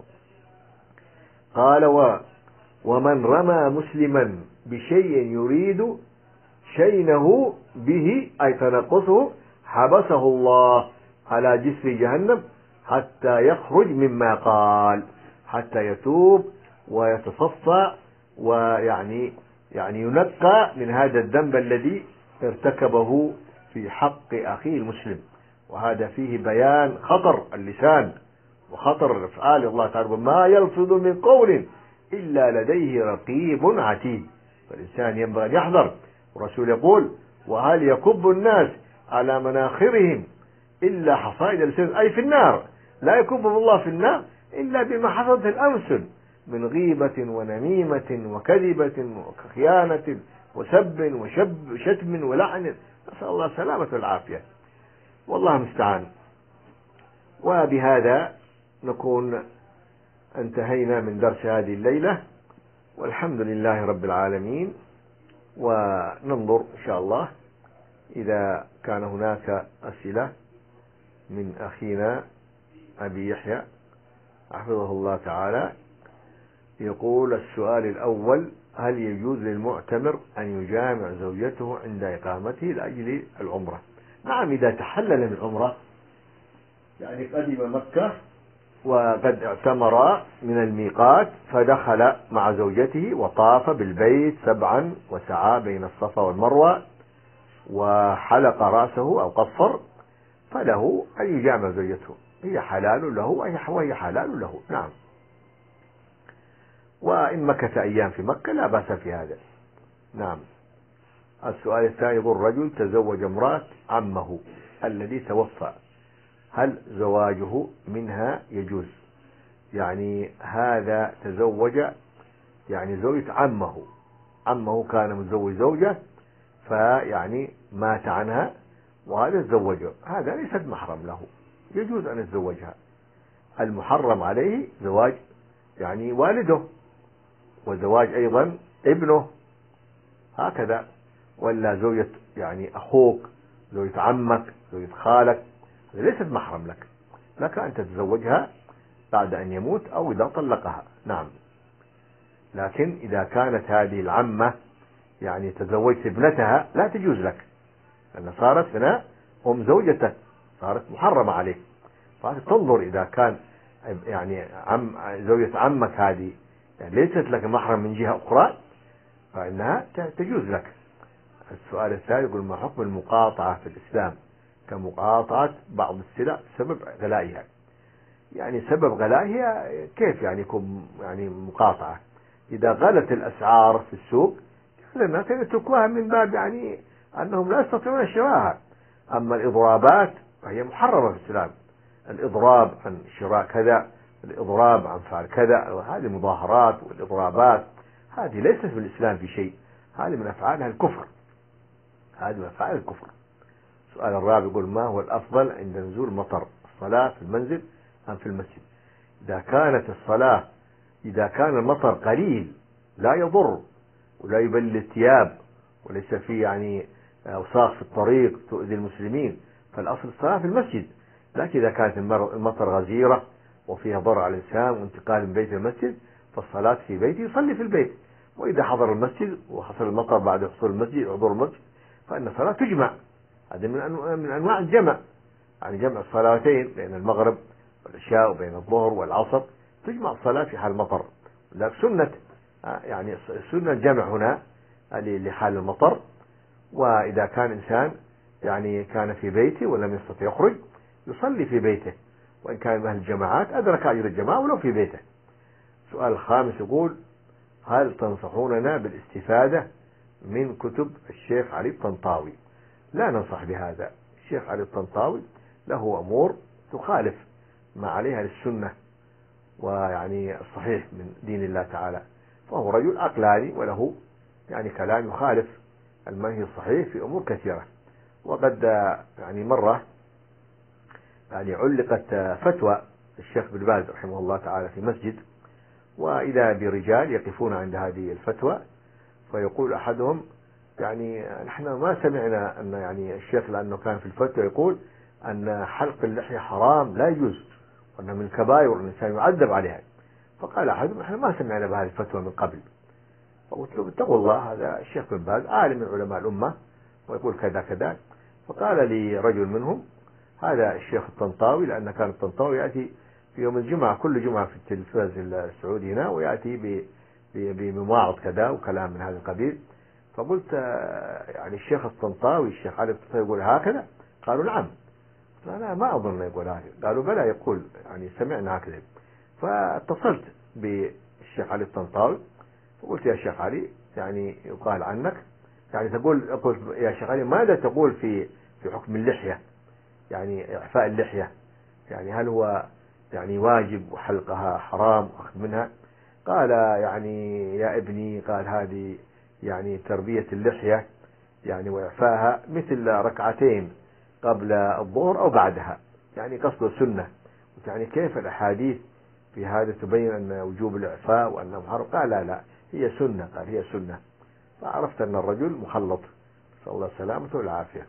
قال و ومن رمى مسلما بشيء يريد شينه به أي تنقصه حبسه الله على جسر جهنم حتى يخرج مما قال، حتى يتوب ويتصفى ويعني يعني ينقى من هذا الذنب الذي ارتكبه في حق أخيه المسلم. وهذا فيه بيان خطر اللسان وخطر الأفعال. الله تعالى ما يلفظ من قول إلا لديه رقيب عتيد، فالإنسان ينبغي أن يحذر. والرسول يقول وهل يكب الناس على مناخرهم إلا حصائد الألسنة، أي في النار، لا يكبهم الله في النار إلا بما حصلت الأمثل من غيبة ونميمة وكذبة وخيانة وسب وشب وشتم ولعن، نسأل الله السلامة والعافية، والله المستعان. وبهذا نكون انتهينا من درس هذه الليلة، والحمد لله رب العالمين. وننظر إن شاء الله إذا كان هناك أسئلة من أخينا أبي يحيى حفظه الله تعالى. يقول السؤال الأول: هل يجوز للمعتمر أن يجامع زوجته عند إقامته لأجل العمرة؟ نعم، إذا تحلل من العمرة، يعني قدم مكة وقد اعتمر من الميقات فدخل مع زوجته وطاف بالبيت سبعا وسعى بين الصفا والمروة وحلق رأسه أو قصر، فله أن يجامع زوجته، هي حلال له وهي حلال له. نعم. وإن مكث أيام في مكة لا بأس في هذا. نعم. السؤال الثاني: يقول رجل تزوج امرأة عمه الذي توفى، هل زواجه منها يجوز؟ يعني هذا تزوج يعني زوجة عمه، عمه كان متزوج زوجة فيعني مات عنها وهذا تزوجه، هذا ليست محرم له، يجوز أن يتزوجها. المحرم عليه زواج يعني والده، وزواج أيضا ابنه هكذا، ولا زوجة يعني أخوك، زوجة عمك، زوجة خالك، ليست محرم لك، لك أن تتزوجها بعد أن يموت أو إذا طلقها. نعم. لكن إذا كانت هذه العمة يعني تزوجت ابنتها لا تجوز لك، لأن صارت هنا أم زوجتك، صارت محرمة عليك، فتنظر إذا كان يعني عم زوجة عمك هذه يعني ليست لك محرم من جهة أخرى فإنها تجوز لك. السؤال الثالث يقول: ما حكم المقاطعة في الإسلام كمقاطعة بعض السلع سبب غلائها؟ يعني سبب غلائها كيف يعني يكون يعني مقاطعة؟ إذا غلت الأسعار في السوق الناس يتركوها من باب يعني أنهم لا يستطيعون شراءها. أما الإضرابات فهي محرمة في الإسلام، الإضراب عن شراء كذا، الإضراب عن فعل كذا، هذه مظاهرات والإضرابات هذه ليست في الإسلام في شيء، هذه من أفعالها الكفر، هذه من أفعال الكفر. السؤال الرابع يقول: ما هو الأفضل عند نزول المطر، الصلاة في المنزل أم في المسجد؟ إذا كانت الصلاة إذا كان المطر قليل لا يضر ولا يبل الثياب وليس فيه يعني أوساخ في الطريق تؤذي المسلمين، فالأصل الصلاة في المسجد. لكن إذا كانت المطر غزيرة وفيها ضرر على الإنسان وانتقال من بيت المسجد فالصلاة في بيته يصلي في البيت. وإذا حضر المسجد وحصل المطر بعد حصول المسجد حضور المسجد فإن الصلاة تجمع، هذا من أنواع الجمع، يعني جمع الصلاتين بين المغرب والعشاء وبين الظهر والعصر تجمع الصلاة في حال المطر. لكن سنة يعني سنة الجمع هنا لحال المطر. وإذا كان إنسان يعني كان في بيته ولم يستطيع يخرج يصلي في بيته، وإن كان من أهل الجماعات أدرك أجر الجماعة ولو في بيته. السؤال الخامس يقول: هل تنصحوننا بالاستفادة من كتب الشيخ علي الطنطاوي؟ لا ننصح بهذا. الشيخ علي الطنطاوي له أمور تخالف ما عليها للسنة ويعني الصحيح من دين الله تعالى، فهو رجل عقلاني وله يعني كلام يخالف المنهج الصحيح في أمور كثيرة. وقد يعني مرة يعني علقت فتوى الشيخ بن باز رحمه الله تعالى في مسجد، وإذا برجال يقفون عند هذه الفتوى فيقول أحدهم يعني نحن ما سمعنا أن يعني الشيخ لأنه كان في الفتوى يقول أن حلق اللحية حرام لا يجوز وأنه من الكبائر والإنسان يعذب عليها. فقال أحدهم: نحن ما سمعنا بهذه الفتوى من قبل. فقلت له: اتقوا الله، هذا الشيخ بن باز عالم من علماء الأمة ويقول كذا كذا. فقال لي رجل منهم هذا الشيخ الطنطاوي، لأن كان الطنطاوي يأتي في يوم الجمعة كل جمعة في التلفاز السعودي هنا، ويأتي بمواعظ كذا وكلام من هذا القبيل. فقلت يعني الشيخ الطنطاوي الشيخ علي الطنطاوي يقول هكذا؟ قالوا نعم. أنا ما أظن يقول هكذا. قالوا بلى يقول، يعني سمعنا هكذا. فاتصلت بالشيخ علي الطنطاوي فقلت يا شيخ علي يعني يقال عنك، يعني تقول قلت يا شيخ علي ماذا تقول في في حكم اللحية، يعني إعفاء اللحية، يعني هل هو يعني واجب وحلقها حرام وأخذ منها؟ قال يعني يا ابني، قال هذه يعني تربية اللحية يعني وإعفاءها مثل ركعتين قبل الظهر أو بعدها، يعني قصد سنة. يعني كيف الأحاديث في هذا تبين أن وجوب الإعفاء وأنه محرم؟ قال لا لا هي سنة، قال هي سنة. فعرفت أن الرجل مخلط، نسأل الله السلامة والعافية.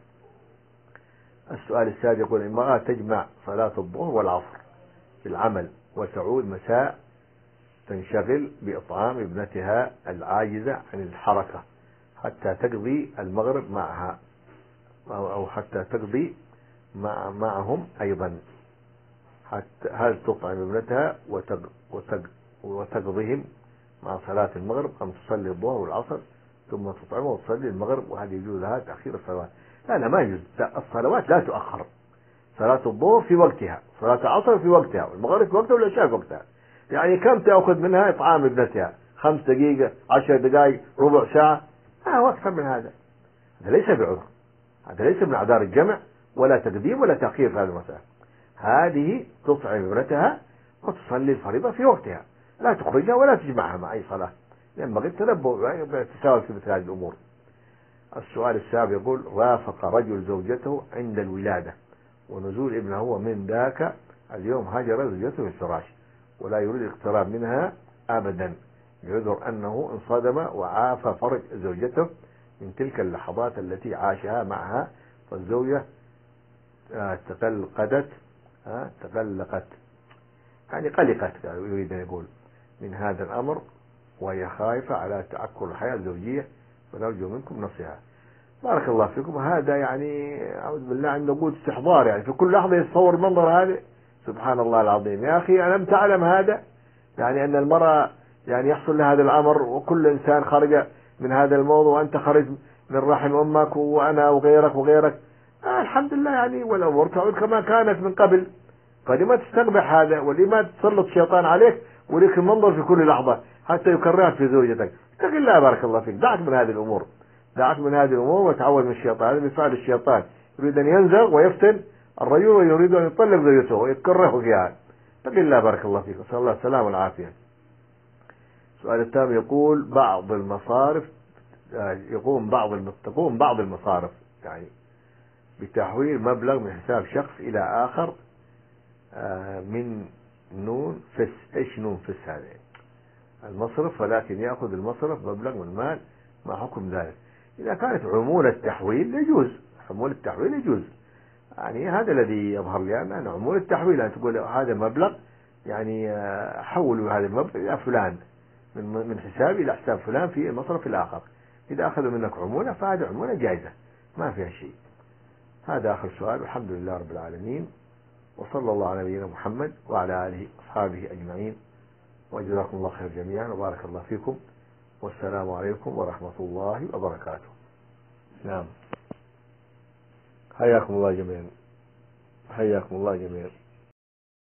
السؤال السادس يقول المرأة تجمع صلاة الظهر والعصر في العمل وتعود مساء تنشغل بإطعام ابنتها العاجزة عن الحركة حتى تقضي المغرب معها، أو حتى تقضي مع معهم أيضا. حتى هل تطعم ابنتها وتق وتق وتقضيهم مع صلاة المغرب، أم تصلي الظهر والعصر ثم تطعمه وتصلي المغرب؟ وهل يجوز لها تأخير الصلوات؟ لا لا ما يجوز، الصلوات لا تؤخر. صلاة الظهر في وقتها، صلاة العصر في وقتها، والمغرب في وقتها، والعشاء في وقتها. يعني كم تأخذ منها إطعام ابنتها؟ خمس دقيقة، عشر دقائق، ربع ساعة؟ لا هو أكثر من هذا. هذا ليس بعذر، هذا ليس من أعذار الجمع ولا تقديم ولا تأخير في هذه المسألة. هذه تطعم ابنتها وتصلي الفريضة في وقتها، لا تخرجها ولا تجمعها مع أي صلاة، ينبغي التنبؤ بالتساهل في مثل هذه الأمور. السؤال السابع يقول رافق رجل زوجته عند الولادة ونزول ابنه هو من ذاك اليوم هاجر زوجته في الفراش ولا يريد الاقتراب منها أبدا يعذر أنه انصدم وعاف فرج زوجته من تلك اللحظات التي عاشها معها، فالزوجة تقلقت تقلقت يعني قلقت يريد أن يقول من هذا الأمر، وهي خايفة على تعكر الحياة الزوجية، فنرجو منكم نصيحة. بارك الله فيكم. هذا يعني أعوذ بالله عنده قوة استحضار، يعني في كل لحظة يتصور المنظر هذا. سبحان الله العظيم. يا أخي ألم تعلم هذا، يعني أن المرأة يعني يحصل لها هذا الأمر، وكل إنسان خرج من هذا الموضوع، وأنت خرج من رحم أمك وأنا وغيرك وغيرك. آه الحمد لله، يعني والأمور تعود كما كانت من قبل. فلما تستقبح هذا، ولما تسلط الشيطان عليك وليك المنظر في كل لحظة حتى يكرهك في زوجتك؟ اتق الله بارك الله فيك، دعك من هذه الأمور، دعك من هذه الأمور وتعود من الشيطان. هذا بفعل الشيطان، يريد أن ينزغ ويفتن الرجل ويريد أن يطلق زوجته ويكرهه فيها. اتق الله بارك الله فيك، نسأل الله السلامة والعافية. السؤال التام يقول بعض المصارف يقوم بعض تقوم بعض المصارف يعني بتحويل مبلغ من حساب شخص إلى آخر من نون فس. ايش نون فس؟ هذا المصرف، ولكن يأخذ المصرف مبلغ من المال، ما حكم ذلك؟ إذا كانت عمولة التحويل يجوز، عمولة التحويل يجوز، يعني هذا الذي يظهر لي أن عمولة التحويل أن تقول هذا مبلغ، يعني حولوا هذا المبلغ إلى فلان من من حسابي إلى حساب فلان في المصرف الآخر. إذا أخذوا منك عمولة فهذه عمولة جائزة ما فيها شيء. هذا آخر سؤال، والحمد لله رب العالمين، وصلى الله على نبينا محمد وعلى آله وأصحابه أجمعين، وجزاكم الله خير جميعا، وبارك الله فيكم، والسلام عليكم ورحمة الله وبركاته. نعم، حياكم الله جميعا، حياكم الله جميعا.